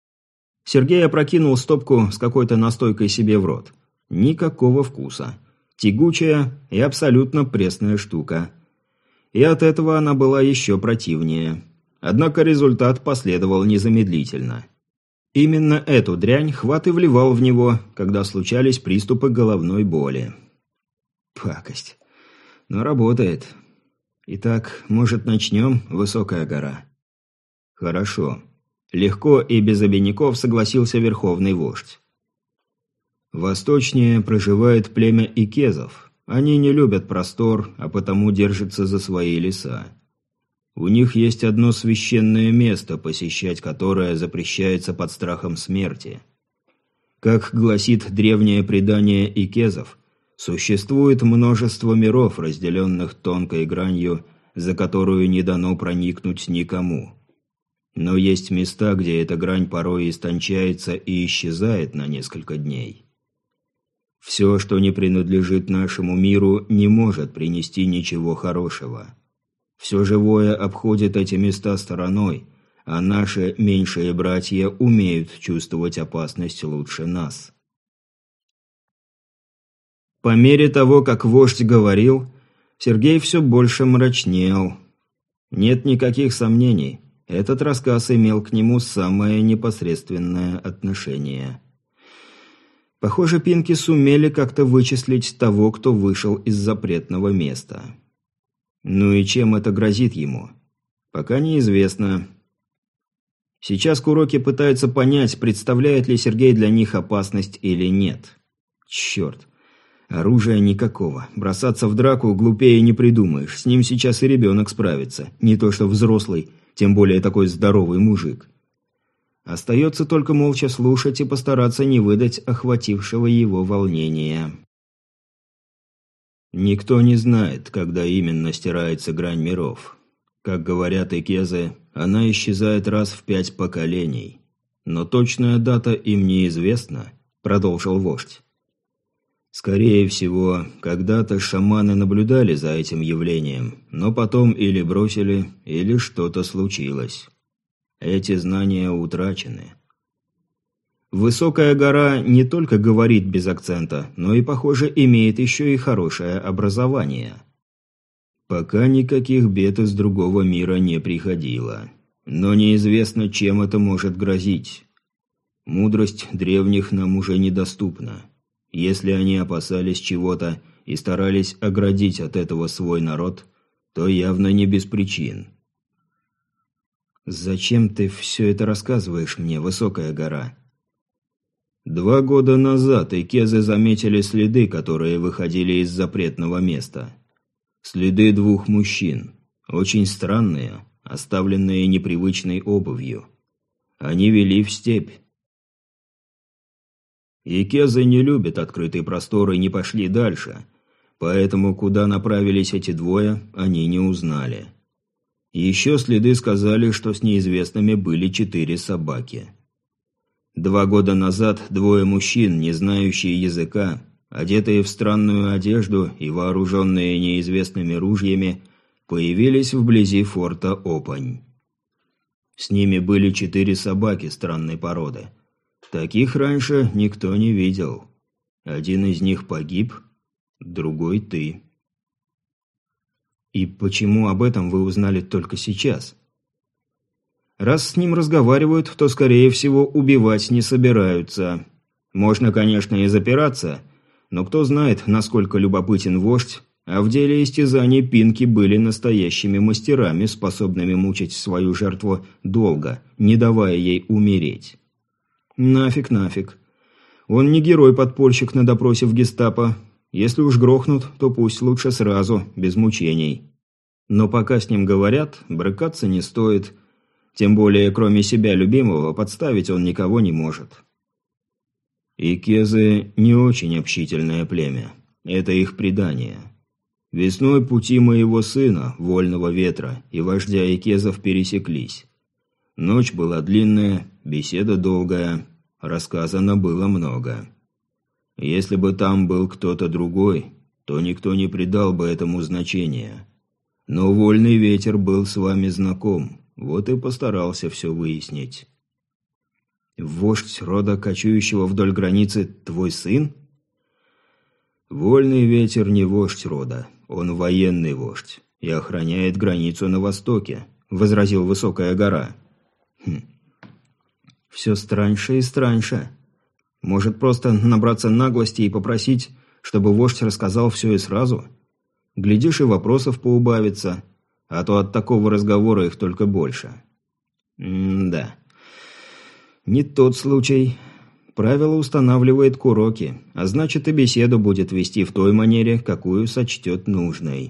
Сергей опрокинул стопку с какой-то настойкой себе в рот. Никакого вкуса. Тягучая и абсолютно пресная штука. И от этого она была еще противнее. Однако результат последовал незамедлительно. Именно эту дрянь Хват и вливал в него, когда случались приступы головной боли. Пакость. Но работает. Итак, может, начнем, Высокая гора? Хорошо. Легко и без обиняков согласился верховный вождь. Восточнее проживает племя икезов. Они не любят простор, а потому держатся за свои леса. У них есть одно священное место, посещать которое запрещается под страхом смерти. Как гласит древнее предание икезов, существует множество миров, разделенных тонкой гранью, за которую не дано проникнуть никому. Но есть места, где эта грань порой истончается и исчезает на несколько дней. Все, что не принадлежит нашему миру, не может принести ничего хорошего. Все живое обходит эти места стороной, а наши меньшие братья умеют чувствовать опасность лучше нас. По мере того, как вождь говорил, Сергей все больше мрачнел. Нет никаких сомнений, этот рассказ имел к нему самое непосредственное отношение. Похоже, Пинки сумели как-то вычислить того, кто вышел из запретного места. Ну и чем это грозит ему? Пока неизвестно. Сейчас Куроки пытаются понять, представляет ли Сергей для них опасность или нет. Черт. Оружия никакого. Бросаться в драку глупее не придумаешь. С ним сейчас и ребенок справится. Не то что взрослый, тем более такой здоровый мужик. Остается только молча слушать и постараться не выдать охватившего его волнения. Никто не знает, когда именно стирается грань миров. Как говорят икезы, она исчезает раз в пять поколений. Но точная дата им неизвестна, продолжил вождь. Скорее всего, когда-то шаманы наблюдали за этим явлением, но потом или бросили, или что-то случилось. Эти знания утрачены. Высокая гора не только говорит без акцента, но и, похоже, имеет еще и хорошее образование. Пока никаких бед из другого мира не приходило. Но неизвестно, чем это может грозить. Мудрость древних нам уже недоступна. Если они опасались чего-то и старались оградить от этого свой народ, то явно не без причин. «Зачем ты все это рассказываешь мне, Высокая гора?» Два года назад икезы заметили следы, которые выходили из запретного места. Следы двух мужчин, очень странные, оставленные непривычной обувью. Они вели в степь. Икезы не любят открытый простор и не пошли дальше, поэтому куда направились эти двое, они не узнали. Еще следы сказали, что с неизвестными были четыре собаки. Два года назад двое мужчин, не знающие языка, одетые в странную одежду и вооруженные неизвестными ружьями, появились вблизи форта Опань. С ними были четыре собаки странной породы. Таких раньше никто не видел. Один из них погиб, другой ты. И почему об этом вы узнали только сейчас? Раз с ним разговаривают, то, скорее всего, убивать не собираются. Можно, конечно, и запираться, но кто знает, насколько любопытен вождь, а в деле истязаний Пинки были настоящими мастерами, способными мучить свою жертву долго, не давая ей умереть. Нафиг, нафиг. Он не герой-подпольщик на допросе в гестапо. Если уж грохнут, то пусть лучше сразу, без мучений. Но пока с ним говорят, брыкаться не стоит. Тем более, кроме себя любимого, подставить он никого не может. Икезы не очень общительное племя. Это их предание. Весной пути моего сына, Вольного Ветра, и вождя икезов пересеклись. Ночь была длинная, беседа долгая, рассказано было много. Если бы там был кто-то другой, то никто не придал бы этому значения. Но Вольный Ветер был с вами знаком, вот и постарался все выяснить. Вождь рода, кочующего вдоль границы, твой сын? «Вольный ветер не вождь рода, он военный вождь и охраняет границу на востоке», — возразил Высокая гора. «Хм. Все страньше и страньше. Может, просто набраться наглости и попросить, чтобы вождь рассказал все и сразу? Глядишь, и вопросов поубавится, а то от такого разговора их только больше». М-да. Не тот случай. Правило устанавливает Куроки, а значит и беседу будет вести в той манере, какую сочтет нужной.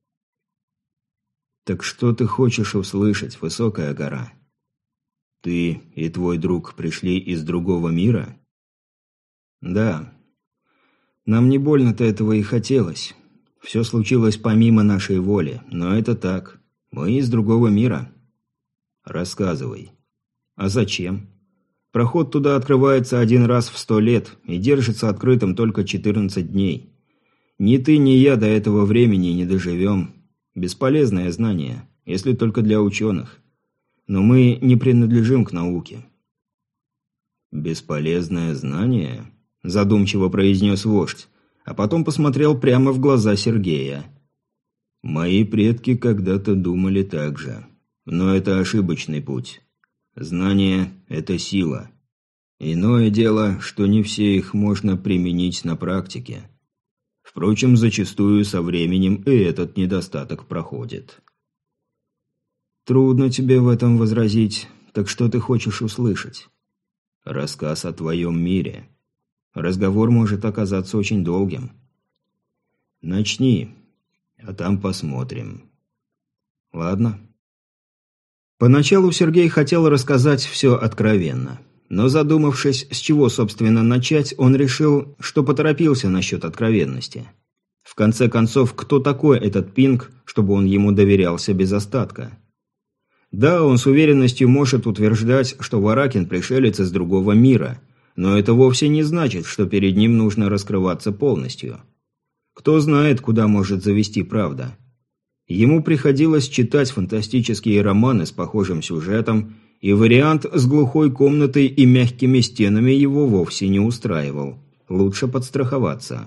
«Так что ты хочешь услышать, Высокая гора? Ты и твой друг пришли из другого мира?» «Да. Нам не больно-то этого и хотелось. Все случилось помимо нашей воли, но это так. Мы из другого мира». «Рассказывай». «А зачем? Проход туда открывается один раз в сто лет и держится открытым только четырнадцать дней. Ни ты, ни я до этого времени не доживем. Бесполезное знание, если только для ученых. Но мы не принадлежим к науке». «Бесполезное знание?» – задумчиво произнес вождь, а потом посмотрел прямо в глаза Сергея. «Мои предки когда-то думали так же. Но это ошибочный путь. Знание – это сила. Иное дело, что не все их можно применить на практике. Впрочем, зачастую со временем и этот недостаток проходит». «Трудно тебе в этом возразить. Так что ты хочешь услышать?» «Рассказ о твоем мире. Разговор может оказаться очень долгим». «Начни, а там посмотрим». «Ладно». Поначалу Сергей хотел рассказать все откровенно. Но задумавшись, с чего, собственно, начать, он решил, что поторопился насчет откровенности. В конце концов, кто такой этот Пинг, чтобы он ему доверялся без остатка? Да, он с уверенностью может утверждать, что Варакин пришелец из другого мира, но это вовсе не значит, что перед ним нужно раскрываться полностью. Кто знает, куда может завести правда. Ему приходилось читать фантастические романы с похожим сюжетом, и вариант с глухой комнатой и мягкими стенами его вовсе не устраивал. Лучше подстраховаться.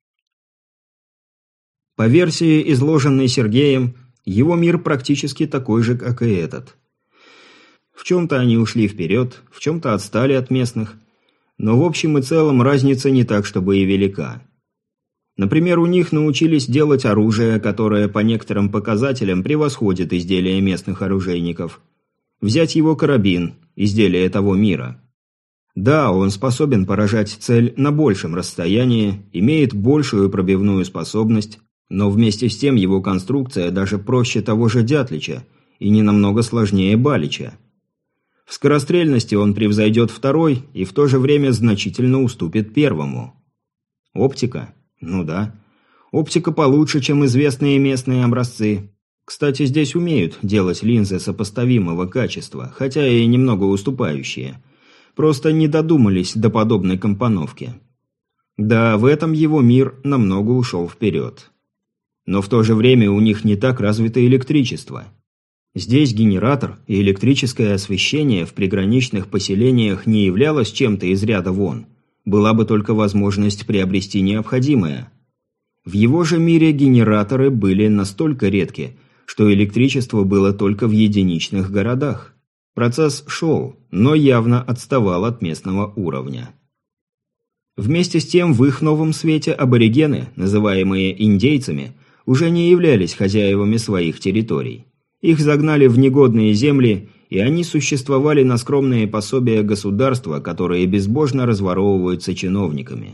По версии, изложенной Сергеем, его мир практически такой же, как и этот. В чем-то они ушли вперед, в чем-то отстали от местных, но в общем и целом разница не так, чтобы и велика. Например, у них научились делать оружие, которое по некоторым показателям превосходит изделия местных оружейников. Взять его карабин, изделие того мира. Да, он способен поражать цель на большем расстоянии, имеет большую пробивную способность, но вместе с тем его конструкция даже проще того же Дятлича и не намного сложнее Балича. В скорострельности он превзойдет второй и в то же время значительно уступит первому. Оптика? Ну да. Оптика получше, чем известные местные образцы. Кстати, здесь умеют делать линзы сопоставимого качества, хотя и немного уступающие. Просто не додумались до подобной компоновки. Да, в этом его мир намного ушел вперед. Но в то же время у них не так развито электричество. Здесь генератор и электрическое освещение в приграничных поселениях не являлось чем-то из ряда вон. Была бы только возможность приобрести необходимое. В его же мире генераторы были настолько редки, что электричество было только в единичных городах. Процесс шел, но явно отставал от местного уровня. Вместе с тем, в их новом свете аборигены, называемые индейцами, уже не являлись хозяевами своих территорий. Их загнали в негодные земли, и они существовали на скромные пособия государства, которые безбожно разворовываются чиновниками.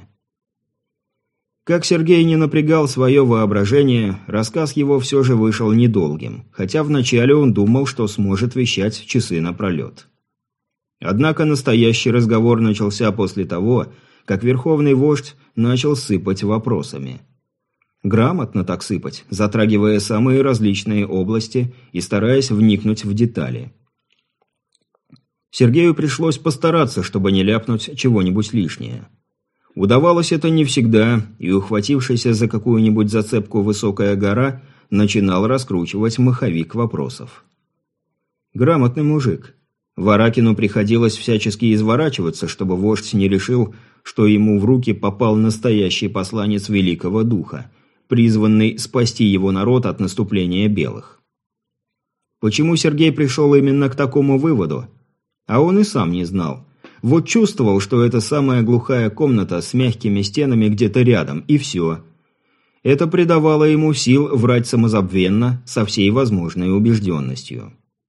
Как Сергей не напрягал свое воображение, рассказ его все же вышел недолгим, хотя вначале он думал, что сможет вещать часы напролет. Однако настоящий разговор начался после того, как верховный вождь начал сыпать вопросами. Грамотно так сыпать, затрагивая самые различные области и стараясь вникнуть в детали. Сергею пришлось постараться, чтобы не ляпнуть чего-нибудь лишнее. Удавалось это не всегда, и ухватившийся за какую-нибудь зацепку Высокая гора начинал раскручивать маховик вопросов. Грамотный мужик. Варакину приходилось всячески изворачиваться, чтобы вождь не решил, что ему в руки попал настоящий посланец Великого Духа, призванный спасти его народ от наступления белых. Почему Сергей пришел именно к такому выводу? А он и сам не знал. Вот чувствовал, что это самая глухая комната с мягкими стенами где-то рядом, и все. Это придавало ему сил врать самозабвенно, со всей возможной убежденностью.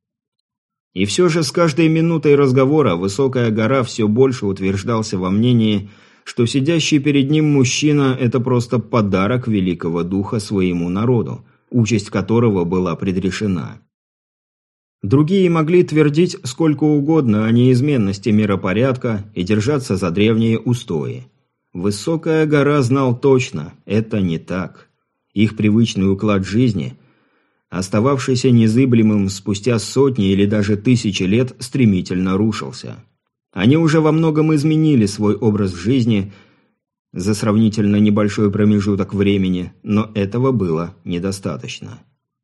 И все же с каждой минутой разговора Высокая гора все больше утверждался во мнении, что сидящий перед ним мужчина – это просто подарок Великого Духа своему народу, участь которого была предрешена. Другие могли твердить сколько угодно о неизменности миропорядка и держаться за древние устои. Высокая гора знал точно – это не так. Их привычный уклад жизни, остававшийся незыблемым спустя сотни или даже тысячи лет, стремительно рушился. Они уже во многом изменили свой образ жизни за сравнительно небольшой промежуток времени, но этого было недостаточно.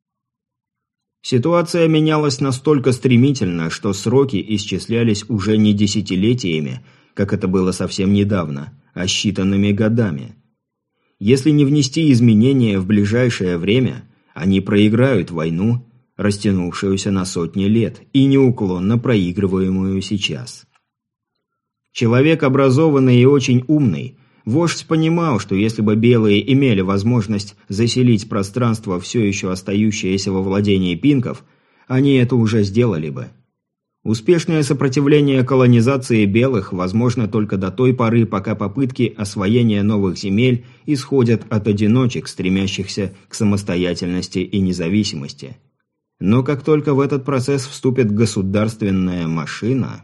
Ситуация менялась настолько стремительно, что сроки исчислялись уже не десятилетиями, как это было совсем недавно, а считанными годами. Если не внести изменения в ближайшее время, они проиграют войну, растянувшуюся на сотни лет и неуклонно проигрываемую сейчас. Человек образованный и очень умный, вождь понимал, что если бы белые имели возможность заселить пространство, все еще остающееся во владении пинков, они это уже сделали бы. Успешное сопротивление колонизации белых возможно только до той поры, пока попытки освоения новых земель исходят от одиночек, стремящихся к самостоятельности и независимости. Но как только в этот процесс вступит государственная машина...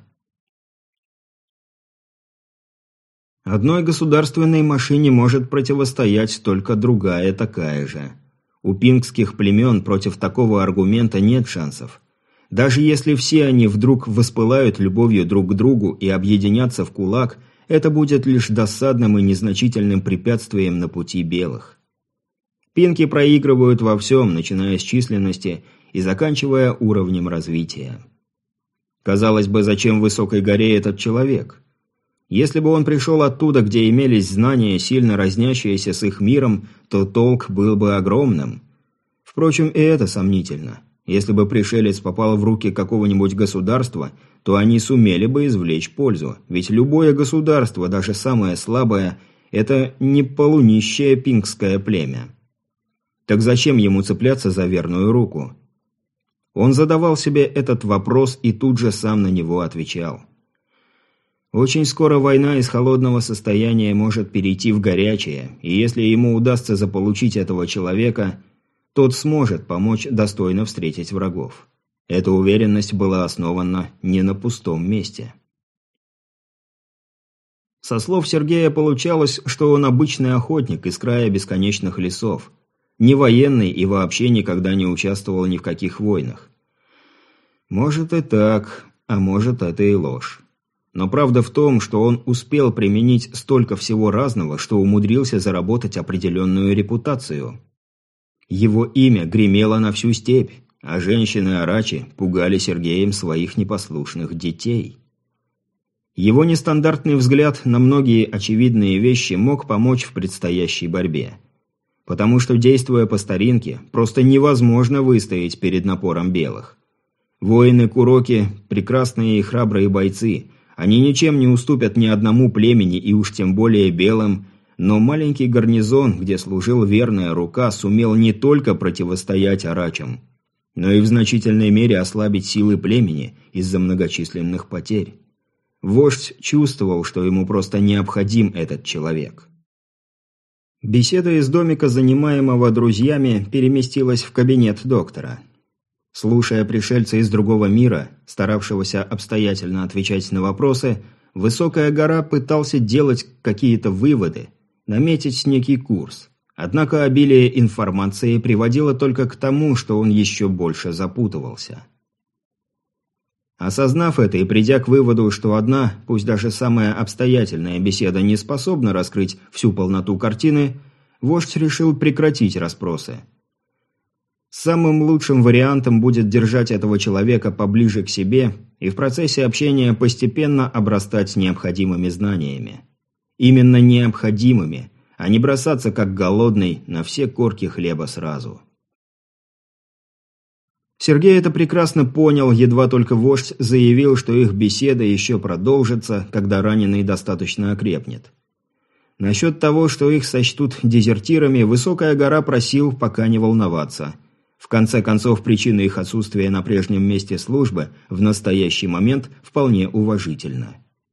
Одной государственной машине может противостоять только другая такая же. У пингских племен против такого аргумента нет шансов. Даже если все они вдруг воспылают любовью друг к другу и объединятся в кулак, это будет лишь досадным и незначительным препятствием на пути белых. Пинки проигрывают во всем, начиная с численности и заканчивая уровнем развития. Казалось бы, зачем Высокой горе этот человек? Если бы он пришел оттуда, где имелись знания, сильно разнящиеся с их миром, то толк был бы огромным. Впрочем, и это сомнительно. Если бы пришелец попал в руки какого-нибудь государства, то они сумели бы извлечь пользу, ведь любое государство, даже самое слабое, это не полунищее пингское племя. Так зачем ему цепляться за верную руку? Он задавал себе этот вопрос и тут же сам на него отвечал. Очень скоро война из холодного состояния может перейти в горячее, и если ему удастся заполучить этого человека, тот сможет помочь достойно встретить врагов. Эта уверенность была основана не на пустом месте. Со слов Сергея получалось, что он обычный охотник из края бесконечных лесов, не военный и вообще никогда не участвовал ни в каких войнах. Может и так, а может это и ложь. Но правда в том, что он успел применить столько всего разного, что умудрился заработать определенную репутацию. Его имя гремело на всю степь, а женщины-арачи пугали Сергеем своих непослушных детей. Его нестандартный взгляд на многие очевидные вещи мог помочь в предстоящей борьбе. Потому что, действуя по старинке, просто невозможно выстоять перед напором белых. Воины-куроки – прекрасные и храбрые бойцы – они ничем не уступят ни одному племени и уж тем более белым, но маленький гарнизон, где служил верная рука, сумел не только противостоять арачам, но и в значительной мере ослабить силы племени из-за многочисленных потерь. Вождь чувствовал, что ему просто необходим этот человек. Беседа из домика, занимаемого друзьями, переместилась в кабинет доктора. Слушая пришельца из другого мира, старавшегося обстоятельно отвечать на вопросы, Высокая гора пытался делать какие-то выводы, наметить некий курс. Однако обилие информации приводило только к тому, что он еще больше запутывался. Осознав это и придя к выводу, что одна, пусть даже самая обстоятельная беседа не способна раскрыть всю полноту картины, вождь решил прекратить расспросы. Самым лучшим вариантом будет держать этого человека поближе к себе и в процессе общения постепенно обрастать необходимыми знаниями. Именно необходимыми, а не бросаться как голодный на все корки хлеба сразу. Сергей это прекрасно понял, едва только вождь заявил, что их беседа еще продолжится, когда раненый достаточно окрепнет. Насчет того, что их сочтут дезертирами, Высокая гора просил пока не волноваться. В конце концов, причина их отсутствия на прежнем месте службы в настоящий момент вполне уважительна.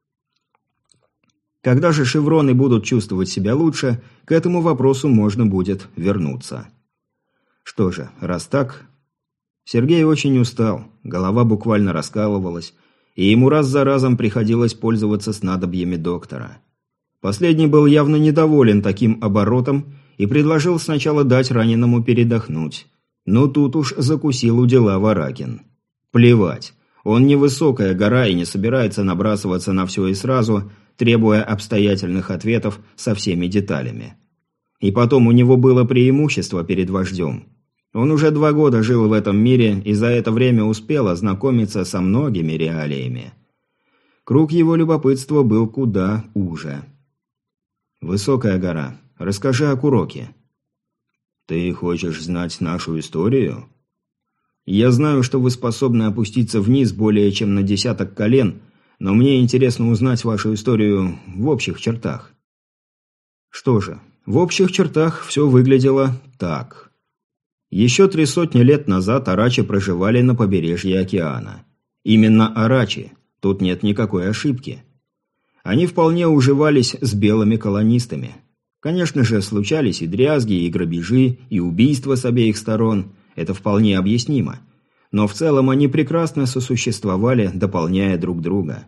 Когда же шевроны будут чувствовать себя лучше, к этому вопросу можно будет вернуться. Что же, раз так... Сергей очень устал, голова буквально раскалывалась, и ему раз за разом приходилось пользоваться снадобьями доктора. Последний был явно недоволен таким оборотом и предложил сначала дать раненому передохнуть. Но тут уж закусил у дела Варакин. Плевать, он не Высокая гора и не собирается набрасываться на все и сразу, требуя обстоятельных ответов со всеми деталями. И потом у него было преимущество перед вождем. Он уже два года жил в этом мире и за это время успел ознакомиться со многими реалиями. Круг его любопытства был куда уже. «Высокая гора, расскажи о Куроке». «Ты хочешь знать нашу историю?» «Я знаю, что вы способны опуститься вниз более чем на десяток колен, но мне интересно узнать вашу историю в общих чертах». Что же, в общих чертах все выглядело так. Еще три сотни лет назад арачи проживали на побережье океана. Именно арачи, тут нет никакой ошибки. Они вполне уживались с белыми колонистами. Конечно же, случались и дрязги, и грабежи, и убийства с обеих сторон, это вполне объяснимо. Но в целом они прекрасно сосуществовали, дополняя друг друга.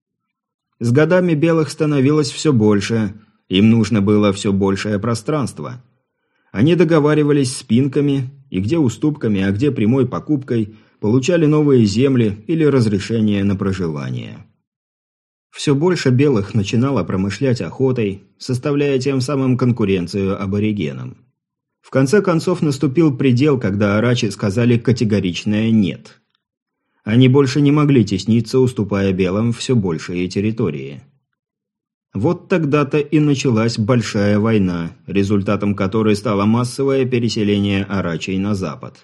С годами белых становилось все больше, им нужно было все большее пространство. Они договаривались с пинками, и где уступками, а где прямой покупкой, получали новые земли или разрешение на проживание. Все больше белых начинало промышлять охотой, составляя тем самым конкуренцию аборигенам. В конце концов наступил предел, когда арачи сказали категоричное «нет». Они больше не могли тесниться, уступая белым все большие территории. Вот тогда-то и началась Большая война, результатом которой стало массовое переселение арачей на запад.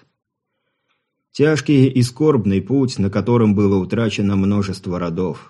Тяжкий и скорбный путь, на котором было утрачено множество родов.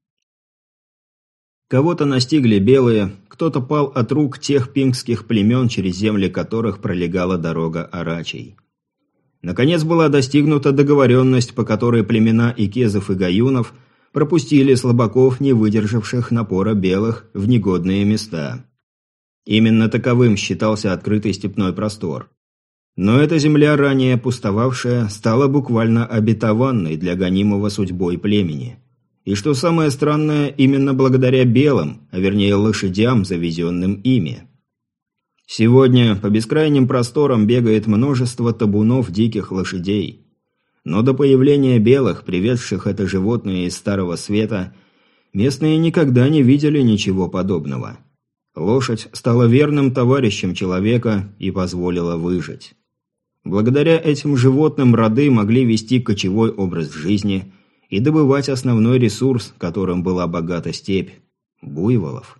Кого-то настигли белые, кто-то пал от рук тех пингских племен, через земли которых пролегала дорога арачей. Наконец была достигнута договоренность, по которой племена икезов и гаюнов пропустили слабаков, не выдержавших напора белых, в негодные места. Именно таковым считался открытый степной простор. Но эта земля, ранее пустовавшая, стала буквально обетованной для гонимого судьбой племени. И что самое странное, именно благодаря белым, а вернее лошадям, завезенным ими. Сегодня по бескрайним просторам бегает множество табунов диких лошадей. Но до появления белых, привезших это животное из Старого Света, местные никогда не видели ничего подобного. Лошадь стала верным товарищем человека и позволила выжить. Благодаря этим животным роды могли вести кочевой образ жизни и добывать основной ресурс, которым была богата степь – буйволов.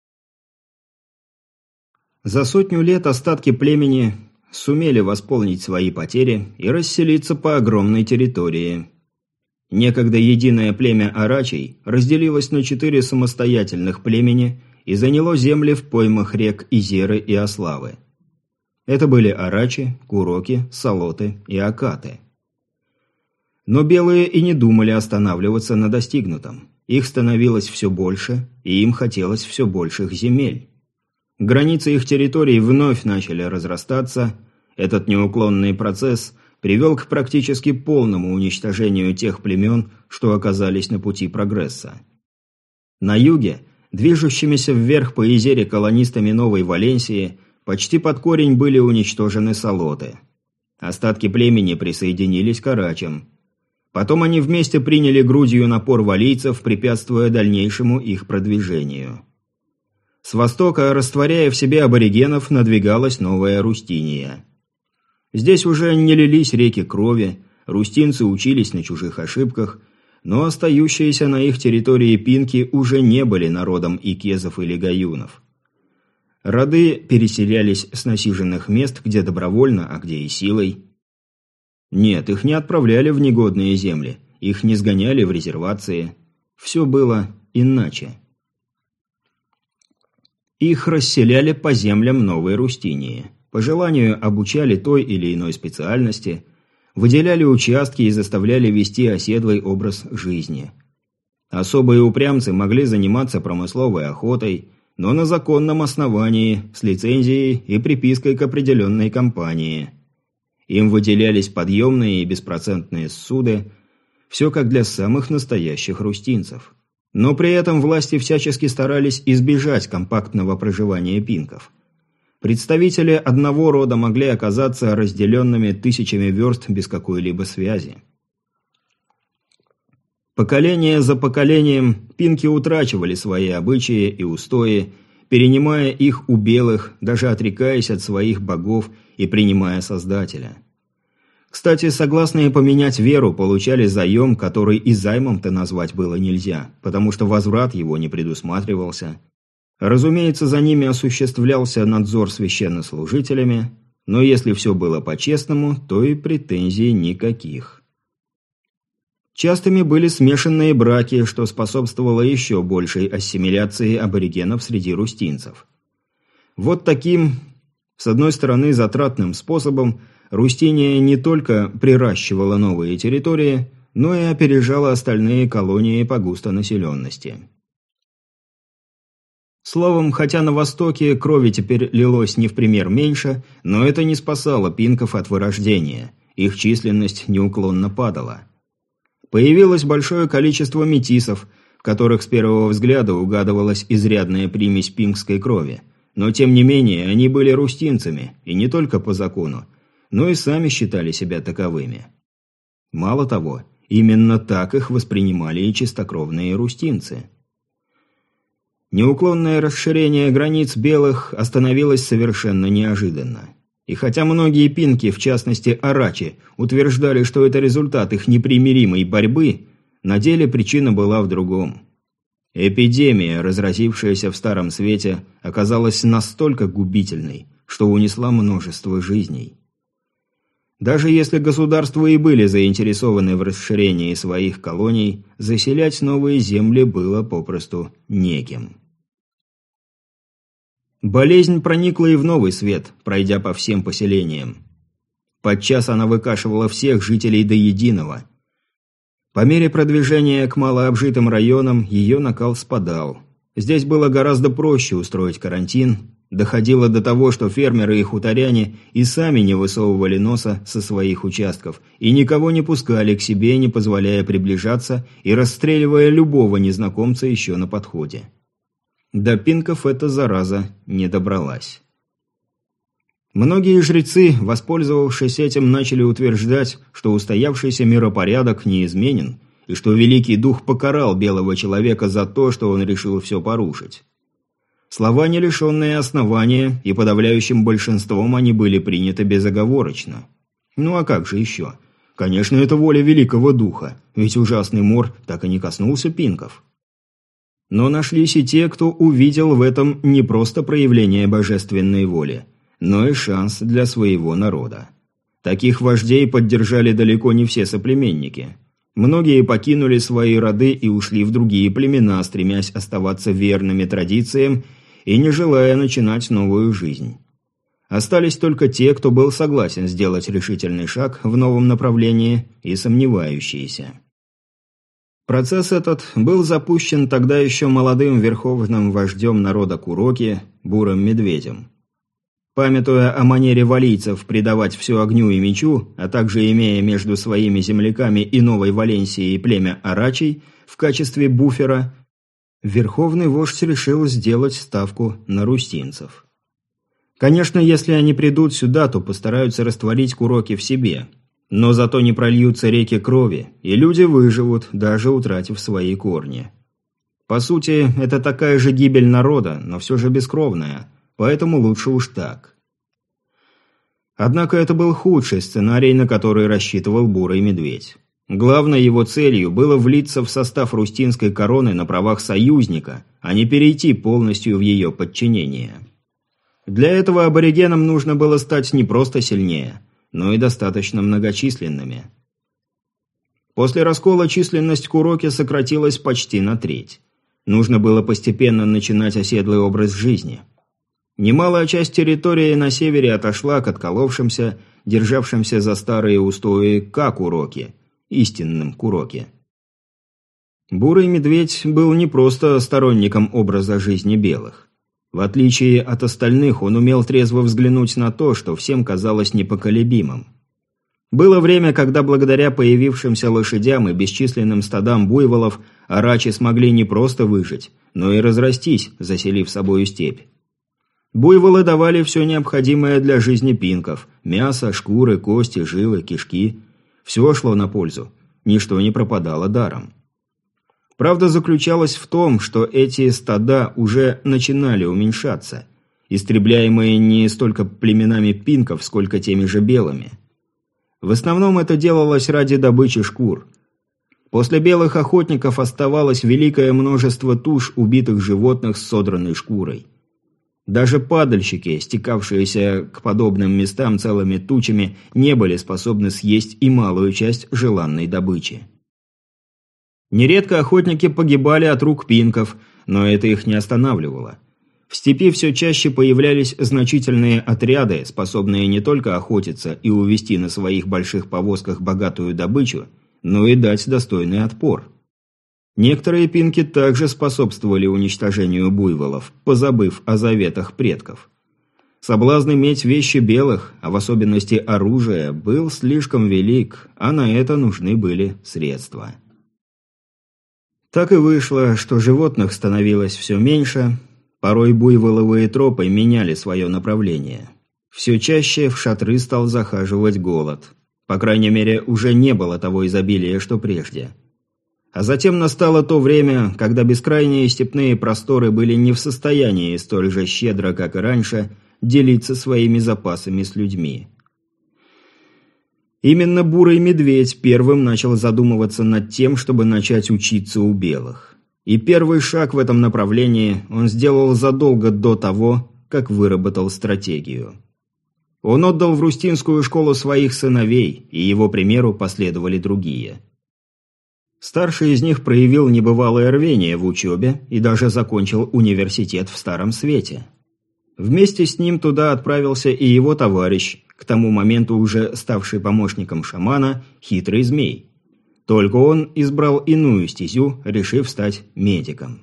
За сотню лет остатки племени сумели восполнить свои потери и расселиться по огромной территории. Некогда единое племя арачей разделилось на четыре самостоятельных племени и заняло земли в поймах рек Изеры и Ославы. Это были арачи, куроки, салоты и акаты. Но белые и не думали останавливаться на достигнутом. Их становилось все больше, и им хотелось все больших земель. Границы их территорий вновь начали разрастаться. Этот неуклонный процесс привел к практически полному уничтожению тех племен, что оказались на пути прогресса. На юге, движущимися вверх по Изере колонистами Новой Валенсии, почти под корень были уничтожены салоты. Остатки племени присоединились к арачам. Потом они вместе приняли грудью напор валийцев, препятствуя дальнейшему их продвижению. С востока, растворяя в себе аборигенов, надвигалась новая Рустиния. Здесь уже не лились реки крови, рустинцы учились на чужих ошибках, но остающиеся на их территории пинки уже не были народом икезов или гаюнов. Роды переселялись с насиженных мест, где добровольно, а где и силой. Нет, их не отправляли в негодные земли, их не сгоняли в резервации. Все было иначе. Их расселяли по землям Новой Рустинии. По желанию обучали той или иной специальности, выделяли участки и заставляли вести оседлый образ жизни. Особые упрямцы могли заниматься промысловой охотой, но на законном основании, с лицензией и припиской к определенной компании. Им выделялись подъемные и беспроцентные ссуды, все как для самых настоящих рустинцев. Но при этом власти всячески старались избежать компактного проживания пинков. Представители одного рода могли оказаться разделенными тысячами верст без какой-либо связи. Поколение за поколением пинки утрачивали свои обычаи и устои, перенимая их у белых, даже отрекаясь от своих богов и принимая Создателя. Кстати, согласные поменять веру получали заем, который и займом-то назвать было нельзя, потому что возврат его не предусматривался. Разумеется, за ними осуществлялся надзор священнослужителями, но если все было по-честному, то и претензий никаких. Частыми были смешанные браки, что способствовало еще большей ассимиляции аборигенов среди рустинцев. Вот таким, с одной стороны, затратным способом Рустиния не только приращивала новые территории, но и опережала остальные колонии по густонаселенности. Словом, хотя на Востоке крови теперь лилось не в пример меньше, но это не спасало пинков от вырождения, их численность неуклонно падала. Появилось большое количество метисов, в которых с первого взгляда угадывалась изрядная примесь пинкской крови, но тем не менее они были рустинцами, и не только по закону, но и сами считали себя таковыми. Мало того, именно так их воспринимали и чистокровные рустинцы. Неуклонное расширение границ белых остановилось совершенно неожиданно. И хотя многие пинки, в частности арачи, утверждали, что это результат их непримиримой борьбы, на деле причина была в другом. Эпидемия, разразившаяся в Старом Свете, оказалась настолько губительной, что унесла множество жизней. Даже если государства и были заинтересованы в расширении своих колоний, заселять новые земли было попросту некем. Болезнь проникла и в Новый Свет, пройдя по всем поселениям. Подчас она выкашивала всех жителей до единого. По мере продвижения к малообжитым районам ее накал спадал. Здесь было гораздо проще устроить карантин. Доходило до того, что фермеры и хуторяне и сами не высовывали носа со своих участков и никого не пускали к себе, не позволяя приближаться и расстреливая любого незнакомца еще на подходе. До пинков эта зараза не добралась. Многие жрецы, воспользовавшись этим, начали утверждать, что устоявшийся миропорядок неизменен и что Великий Дух покарал белого человека за то, что он решил все порушить. Слова, не лишенные основания, и подавляющим большинством они были приняты безоговорочно. Ну а как же еще? Конечно, это воля Великого Духа, ведь ужасный мор так и не коснулся пинков. Но нашлись и те, кто увидел в этом не просто проявление божественной воли, но и шанс для своего народа. Таких вождей поддержали далеко не все соплеменники. Многие покинули свои роды и ушли в другие племена, стремясь оставаться верными традициям и не желая начинать новую жизнь. Остались только те, кто был согласен сделать решительный шаг в новом направлении, и сомневающиеся. Процесс этот был запущен тогда еще молодым верховным вождем народа Куроки, Бурым Медведем. Памятуя о манере валийцев предавать все огню и мечу, а также имея между своими земляками и Новой Валенсией племя Арачей в качестве буфера, верховный вождь решил сделать ставку на рустинцев. Конечно, если они придут сюда, то постараются растворить Куроки в себе, но зато не прольются реки крови, и люди выживут, даже утратив свои корни. По сути, это такая же гибель народа, но все же бескровная, поэтому лучше уж так. Однако это был худший сценарий, на который рассчитывал Бурый Медведь. Главной его целью было влиться в состав Рустинской короны на правах союзника, а не перейти полностью в ее подчинение. Для этого аборигенам нужно было стать не просто сильнее, но и достаточно многочисленными. После раскола численность Куроки сократилась почти на треть. Нужно было постепенно начинать оседлый образ жизни. Немалая часть территории на севере отошла к отколовшимся, державшимся за старые устои Ка-Куроки, истинным Куроки. Бурый Медведь был не просто сторонником образа жизни белых. В отличие от остальных, он умел трезво взглянуть на то, что всем казалось непоколебимым. Было время, когда благодаря появившимся лошадям и бесчисленным стадам буйволов арачи смогли не просто выжить, но и разрастись, заселив собою степь. Буйволы давали все необходимое для жизни пинков – мясо, шкуры, кости, жилы, кишки. Все шло на пользу, ничто не пропадало даром. Правда заключалась в том, что эти стада уже начинали уменьшаться, истребляемые не столько племенами пинков, сколько теми же белыми. В основном это делалось ради добычи шкур. После белых охотников оставалось великое множество туш убитых животных с содранной шкурой. Даже падальщики, стекавшиеся к подобным местам целыми тучами, не были способны съесть и малую часть желанной добычи. Нередко охотники погибали от рук пинков, но это их не останавливало. В степи все чаще появлялись значительные отряды, способные не только охотиться и увезти на своих больших повозках богатую добычу, но и дать достойный отпор. Некоторые пинки также способствовали уничтожению буйволов, позабыв о заветах предков. Соблазн иметь вещи белых, а в особенности оружие, был слишком велик, а на это нужны были средства. Так и вышло, что животных становилось все меньше. Порой буйволовые тропы меняли свое направление. Все чаще в шатры стал захаживать голод. По крайней мере, уже не было того изобилия, что прежде. А затем настало то время, когда бескрайние степные просторы были не в состоянии столь же щедро, как и раньше, делиться своими запасами с людьми. Именно Бурый Медведь первым начал задумываться над тем, чтобы начать учиться у белых. И первый шаг в этом направлении он сделал задолго до того, как выработал стратегию. Он отдал в Рустинскую школу своих сыновей, и его примеру последовали другие. Старший из них проявил небывалое рвение в учебе и даже закончил университет в Старом Свете. Вместе с ним туда отправился и его товарищ, к тому моменту уже ставший помощником шамана, Хитрый Змей. Только он избрал иную стезю, решив стать медиком.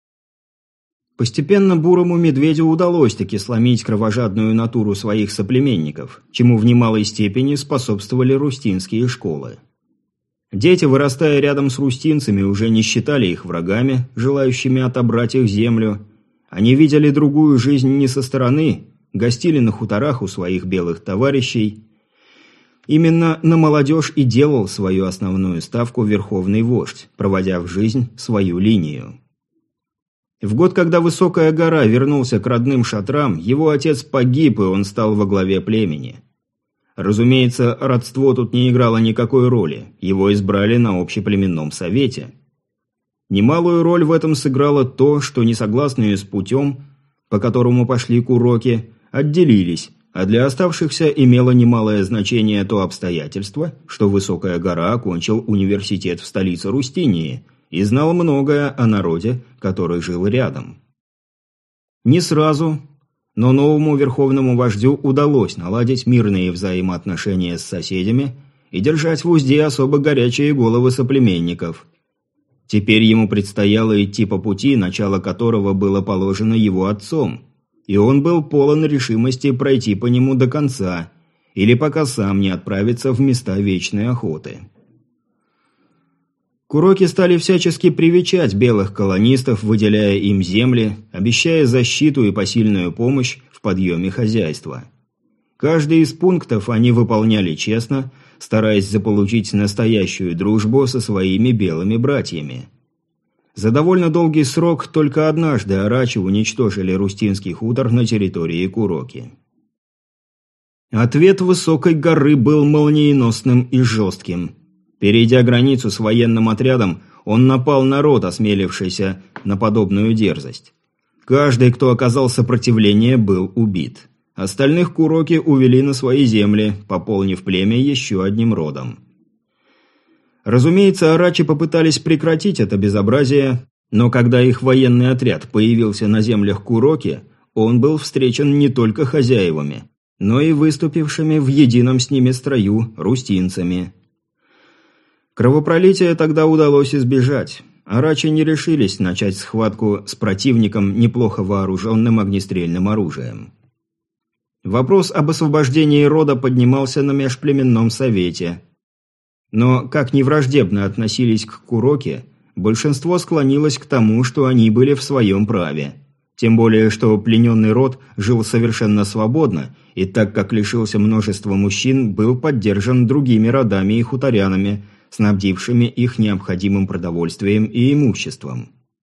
Постепенно Бурому Медведю удалось таки сломить кровожадную натуру своих соплеменников, чему в немалой степени способствовали рустинские школы. Дети, вырастая рядом с рустинцами, уже не считали их врагами, желающими отобрать их землю. Они видели другую жизнь не со стороны, гостили на хуторах у своих белых товарищей. Именно на молодежь и делал свою основную ставку верховный вождь, проводя в жизнь свою линию. В год, когда Высокая гора вернулся к родным шатрам, его отец погиб, и он стал во главе племени. Разумеется, родство тут не играло никакой роли, его избрали на общеплеменном совете. Немалую роль в этом сыграло то, что несогласные с путем, по которому пошли Куроки, отделились, а для оставшихся имело немалое значение то обстоятельство, что Высокая гора окончил университет в столице Рустинии и знал многое о народе, который жил рядом. Не сразу, но новому верховному вождю удалось наладить мирные взаимоотношения с соседями и держать в узде особо горячие головы соплеменников. Теперь ему предстояло идти по пути, начало которого было положено его отцом, и он был полон решимости пройти по нему до конца, или пока сам не отправится в места вечной охоты. Куроки стали всячески привечать белых колонистов, выделяя им земли, обещая защиту и посильную помощь в подъеме хозяйства. Каждый из пунктов они выполняли честно, стараясь заполучить настоящую дружбу со своими белыми братьями. За довольно долгий срок только однажды арачи уничтожили Рустинский хутор на территории Куроки. Ответ Высокой горы был молниеносным и жестким. Перейдя границу с военным отрядом, он напал на род, осмелившийся на подобную дерзость. Каждый, кто оказал сопротивление, был убит. Остальных куроки увели на свои земли, пополнив племя еще одним родом. Разумеется, арачи попытались прекратить это безобразие, но когда их военный отряд появился на землях Куроки, он был встречен не только хозяевами, но и выступившими в едином с ними строю рустинцами. Кровопролития тогда удалось избежать. Арачи не решились начать схватку с противником, неплохо вооруженным огнестрельным оружием. Вопрос об освобождении рода поднимался на межплеменном совете. Но, как ни враждебно относились к Куроке, большинство склонилось к тому, что они были в своем праве. Тем более, что плененный род жил совершенно свободно, и так как лишился множества мужчин, был поддержан другими родами и хуторянами, снабдившими их необходимым продовольствием и имуществом.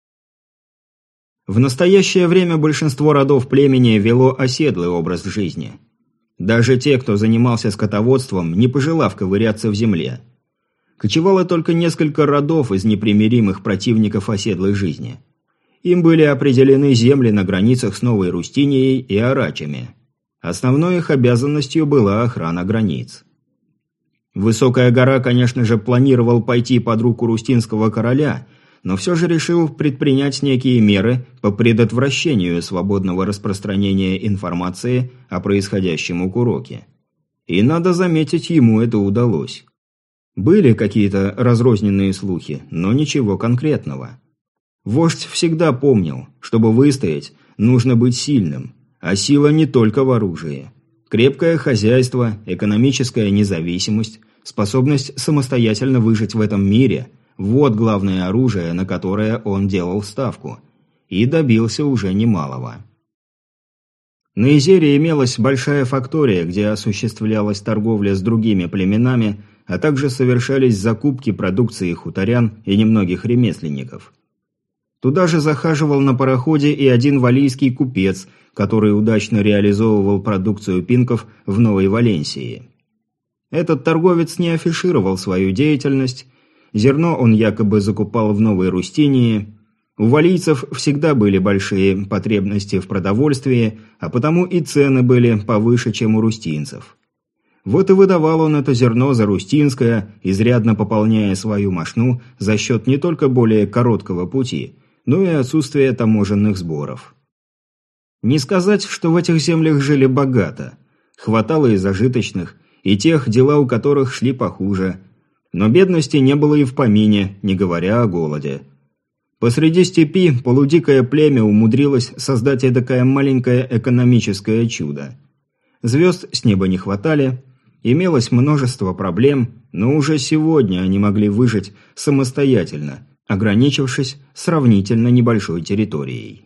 В настоящее время большинство родов племени вело оседлый образ жизни. Даже те, кто занимался скотоводством, не пожелав ковыряться в земле. Кочевало только несколько родов из непримиримых противников оседлой жизни. Им были определены земли на границах с Новой Рустинией и арачами. Основной их обязанностью была охрана границ. Высокая гора, конечно же, планировал пойти под руку рустинского короля, но все же решил предпринять некие меры по предотвращению свободного распространения информации о происходящем у Куроки. И, надо заметить, ему это удалось. Были какие-то разрозненные слухи, но ничего конкретного. Вождь всегда помнил, чтобы выстоять, нужно быть сильным, а сила не только в оружии. Крепкое хозяйство, экономическая независимость, способность самостоятельно выжить в этом мире – вот главное оружие, на которое он делал ставку. И добился уже немалого. На Изере имелась большая фактория, где осуществлялась торговля с другими племенами, а также совершались закупки продукции хуторян и немногих ремесленников. Туда же захаживал на пароходе и один валлийский купец, который удачно реализовывал продукцию пинков в Новой Валенсии. Этот торговец не афишировал свою деятельность. Зерно он якобы закупал в Новой Рустинии. У валлийцев всегда были большие потребности в продовольствии, а потому и цены были повыше, чем у рустинцев. Вот и выдавал он это зерно за рустинское, изрядно пополняя свою мошну за счет не только более короткого пути, но и отсутствия таможенных сборов. Не сказать, что в этих землях жили богато. Хватало и зажиточных, и тех, дела у которых шли похуже. Но бедности не было и в помине, не говоря о голоде. Посреди степи полудикое племя умудрилось создать эдакое маленькое экономическое чудо. Звезд с неба не хватали, имелось множество проблем, но уже сегодня они могли выжить самостоятельно, ограничившись сравнительно небольшой территорией.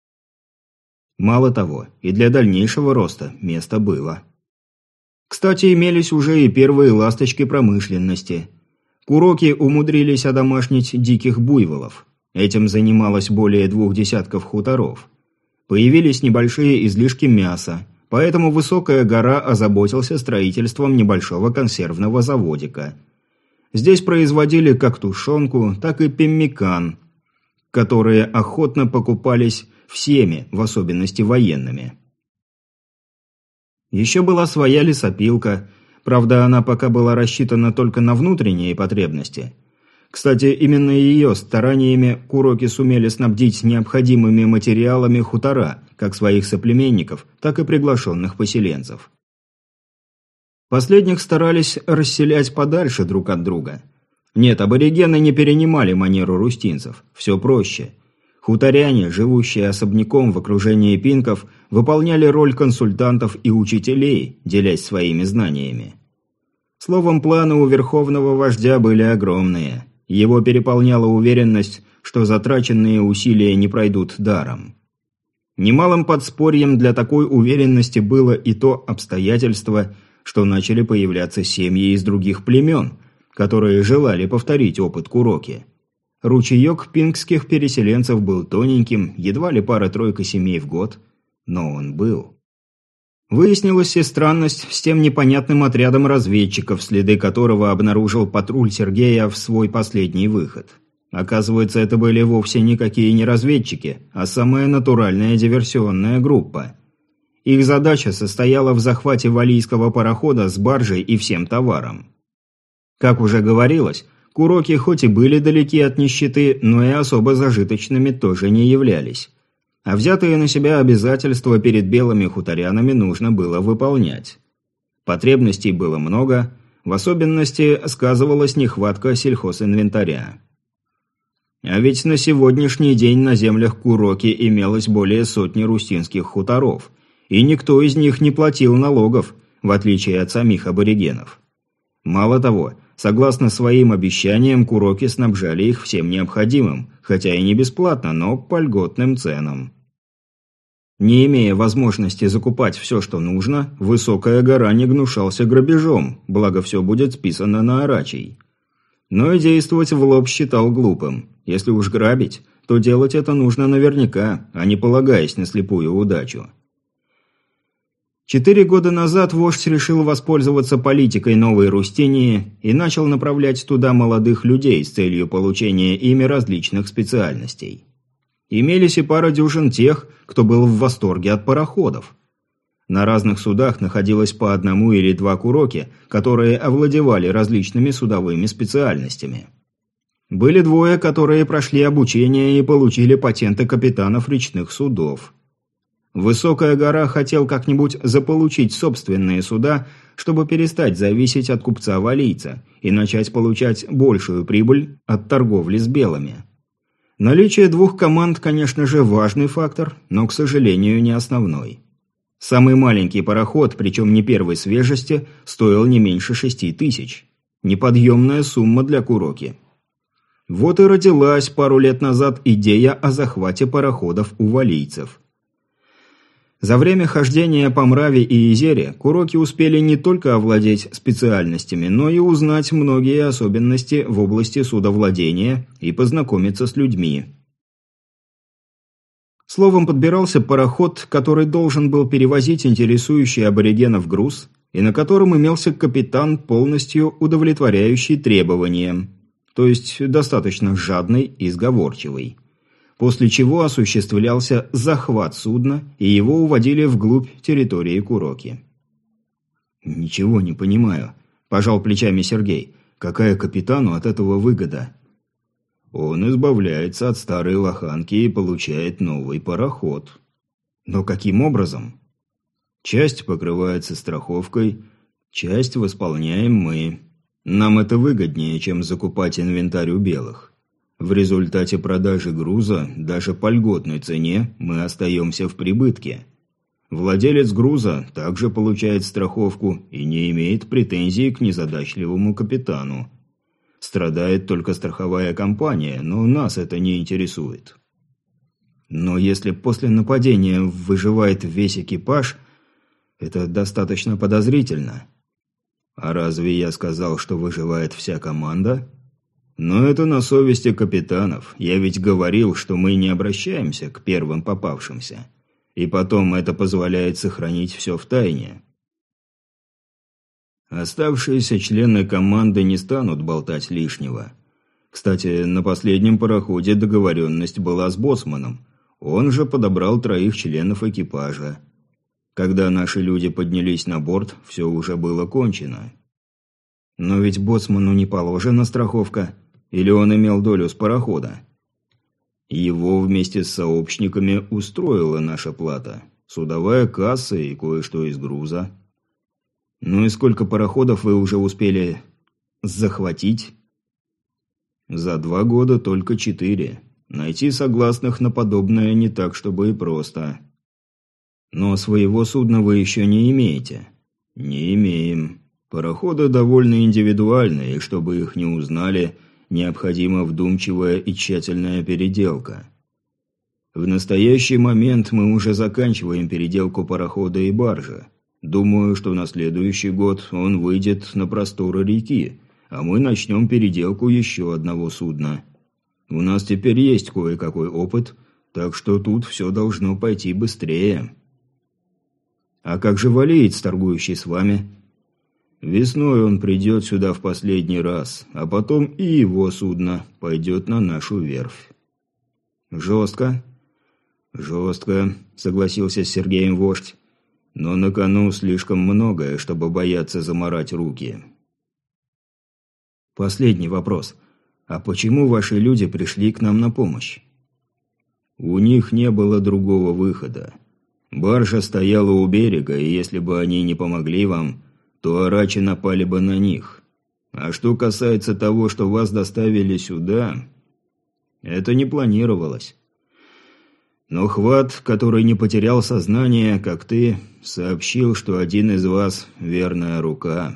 Мало того, и для дальнейшего роста место было. Кстати, имелись уже и первые ласточки промышленности. Куроки умудрились одомашнить диких буйволов. Этим занималось более двух десятков хуторов. Появились небольшие излишки мяса, поэтому Высокая гора озаботился строительством небольшого консервного заводика. Здесь производили как тушенку, так и пеммикан, которые охотно покупались всеми, в особенности военными. Еще была своя лесопилка, правда, она пока была рассчитана только на внутренние потребности. Кстати, именно ее стараниями куроки сумели снабдить необходимыми материалами хутора, как своих соплеменников, так и приглашенных поселенцев. Последних старались расселять подальше друг от друга. Нет, аборигены не перенимали манеру рустинцев, все проще. Хуторяне, живущие особняком в окружении пинков, выполняли роль консультантов и учителей, делясь своими знаниями. Словом, планы у верховного вождя были огромные. Его переполняла уверенность, что затраченные усилия не пройдут даром. Немалым подспорьем для такой уверенности было и то обстоятельство, что начали появляться семьи из других племен, которые желали повторить опыт Куроки. Ручеек пинкских переселенцев был тоненьким, едва ли пара-тройка семей в год, но он был. Выяснилась и странность с тем непонятным отрядом разведчиков, следы которого обнаружил патруль Сергея в свой последний выход. Оказывается, это были вовсе никакие не разведчики, а самая натуральная диверсионная группа. Их задача состояла в захвате валийского парохода с баржей и всем товаром. Как уже говорилось, куроки хоть и были далеки от нищеты, но и особо зажиточными тоже не являлись. А взятые на себя обязательства перед белыми хуторянами нужно было выполнять. Потребностей было много, в особенности сказывалась нехватка сельхозинвентаря. А ведь на сегодняшний день на землях Куроки имелось более сотни рустинских хуторов, и никто из них не платил налогов, в отличие от самих аборигенов. Мало того, согласно своим обещаниям, Куроки снабжали их всем необходимым, хотя и не бесплатно, но по льготным ценам. Не имея возможности закупать все, что нужно, Высокая гора не гнушался грабежом, благо все будет списано на орачий. Но и действовать в лоб считал глупым. Если уж грабить, то делать это нужно наверняка, а не полагаясь на слепую удачу. Четыре года назад вождь решил воспользоваться политикой Новой Рустинии и начал направлять туда молодых людей с целью получения ими различных специальностей. Имелись и пара дюжин тех, кто был в восторге от пароходов. На разных судах находилось по одному или два куроки, которые овладевали различными судовыми специальностями. Были двое, которые прошли обучение и получили патенты капитанов речных судов. Высокая гора хотел как-нибудь заполучить собственные суда, чтобы перестать зависеть от купца-валийца и начать получать большую прибыль от торговли с белыми. Наличие двух команд, конечно же, важный фактор, но, к сожалению, не основной. Самый маленький пароход, причем не первой свежести, стоил не меньше шести тысяч. Неподъемная сумма для Куроки. Вот и родилась пару лет назад идея о захвате пароходов у валийцев. За время хождения по Мраве и Изере Куроки успели не только овладеть специальностями, но и узнать многие особенности в области судовладения и познакомиться с людьми. Словом, подбирался пароход, который должен был перевозить интересующий аборигенов груз, и на котором имелся капитан, полностью удовлетворяющий требованиям, то есть достаточно жадный и сговорчивый. После чего осуществлялся захват судна, и его уводили вглубь территории Куроки. «Ничего не понимаю», – пожал плечами Сергей. «Какая капитану от этого выгода?» «Он избавляется от старой лоханки и получает новый пароход». «Но каким образом?» «Часть покрывается страховкой, часть восполняем мы. Нам это выгоднее, чем закупать инвентарь у белых. В результате продажи груза, даже по льготной цене, мы остаемся в прибытке. Владелец груза также получает страховку и не имеет претензий к незадачливому капитану. Страдает только страховая компания, но нас это не интересует. Но если после нападения выживает весь экипаж, это достаточно подозрительно. А разве я сказал, что выживает вся команда? Но это на совести капитанов. Я ведь говорил, что мы не обращаемся к первым попавшимся. И потом это позволяет сохранить все в тайне. Оставшиеся члены команды не станут болтать лишнего. Кстати, на последнем пароходе договоренность была с боцманом. Он же подобрал троих членов экипажа. Когда наши люди поднялись на борт, все уже было кончено. Но ведь боцману не положена страховка. Или он имел долю с парохода? Его вместе с сообщниками устроила наша плата. Судовая касса и кое-что из груза. Ну и сколько пароходов вы уже успели захватить? За два года только четыре. Найти согласных на подобное не так, чтобы и просто. Но своего судна вы еще не имеете? Не имеем. Пароходы довольно индивидуальные, и чтобы их не узнали, необходима вдумчивая и тщательная переделка. В настоящий момент мы уже заканчиваем переделку парохода и баржи. Думаю, что на следующий год он выйдет на просторы реки, а мы начнем переделку еще одного судна. У нас теперь есть кое-какой опыт, так что тут все должно пойти быстрее. А как же валиец, торгующий с вами? Весной он придет сюда в последний раз, а потом и его судно пойдет на нашу верфь. Жестко? Жестко, согласился с Сергеем вождь. Но на кону слишком многое, чтобы бояться замарать руки. Последний вопрос. А почему ваши люди пришли к нам на помощь? У них не было другого выхода. Баржа стояла у берега, и если бы они не помогли вам, то арачи напали бы на них. А что касается того, что вас доставили сюда, это не планировалось. Но Хват, который не потерял сознание, как ты, сообщил, что один из вас – верная рука.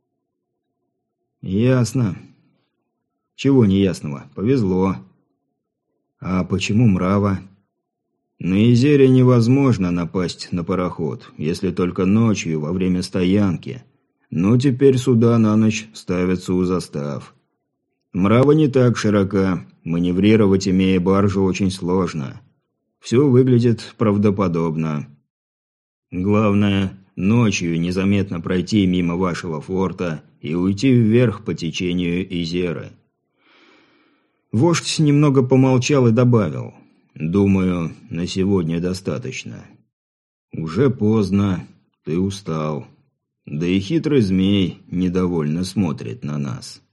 Ясно. Чего неясного? Повезло. А почему Мрава? На Изере невозможно напасть на пароход, если только ночью, во время стоянки. Но теперь суда на ночь ставятся у застав. Мрава не так широка, маневрировать, имея баржу, очень сложно. Все выглядит правдоподобно. Главное, ночью незаметно пройти мимо вашего форта и уйти вверх по течению Изеры. Вождь немного помолчал и добавил: «Думаю, на сегодня достаточно. Уже поздно, ты устал. Да и хитрый змей недовольно смотрит на нас».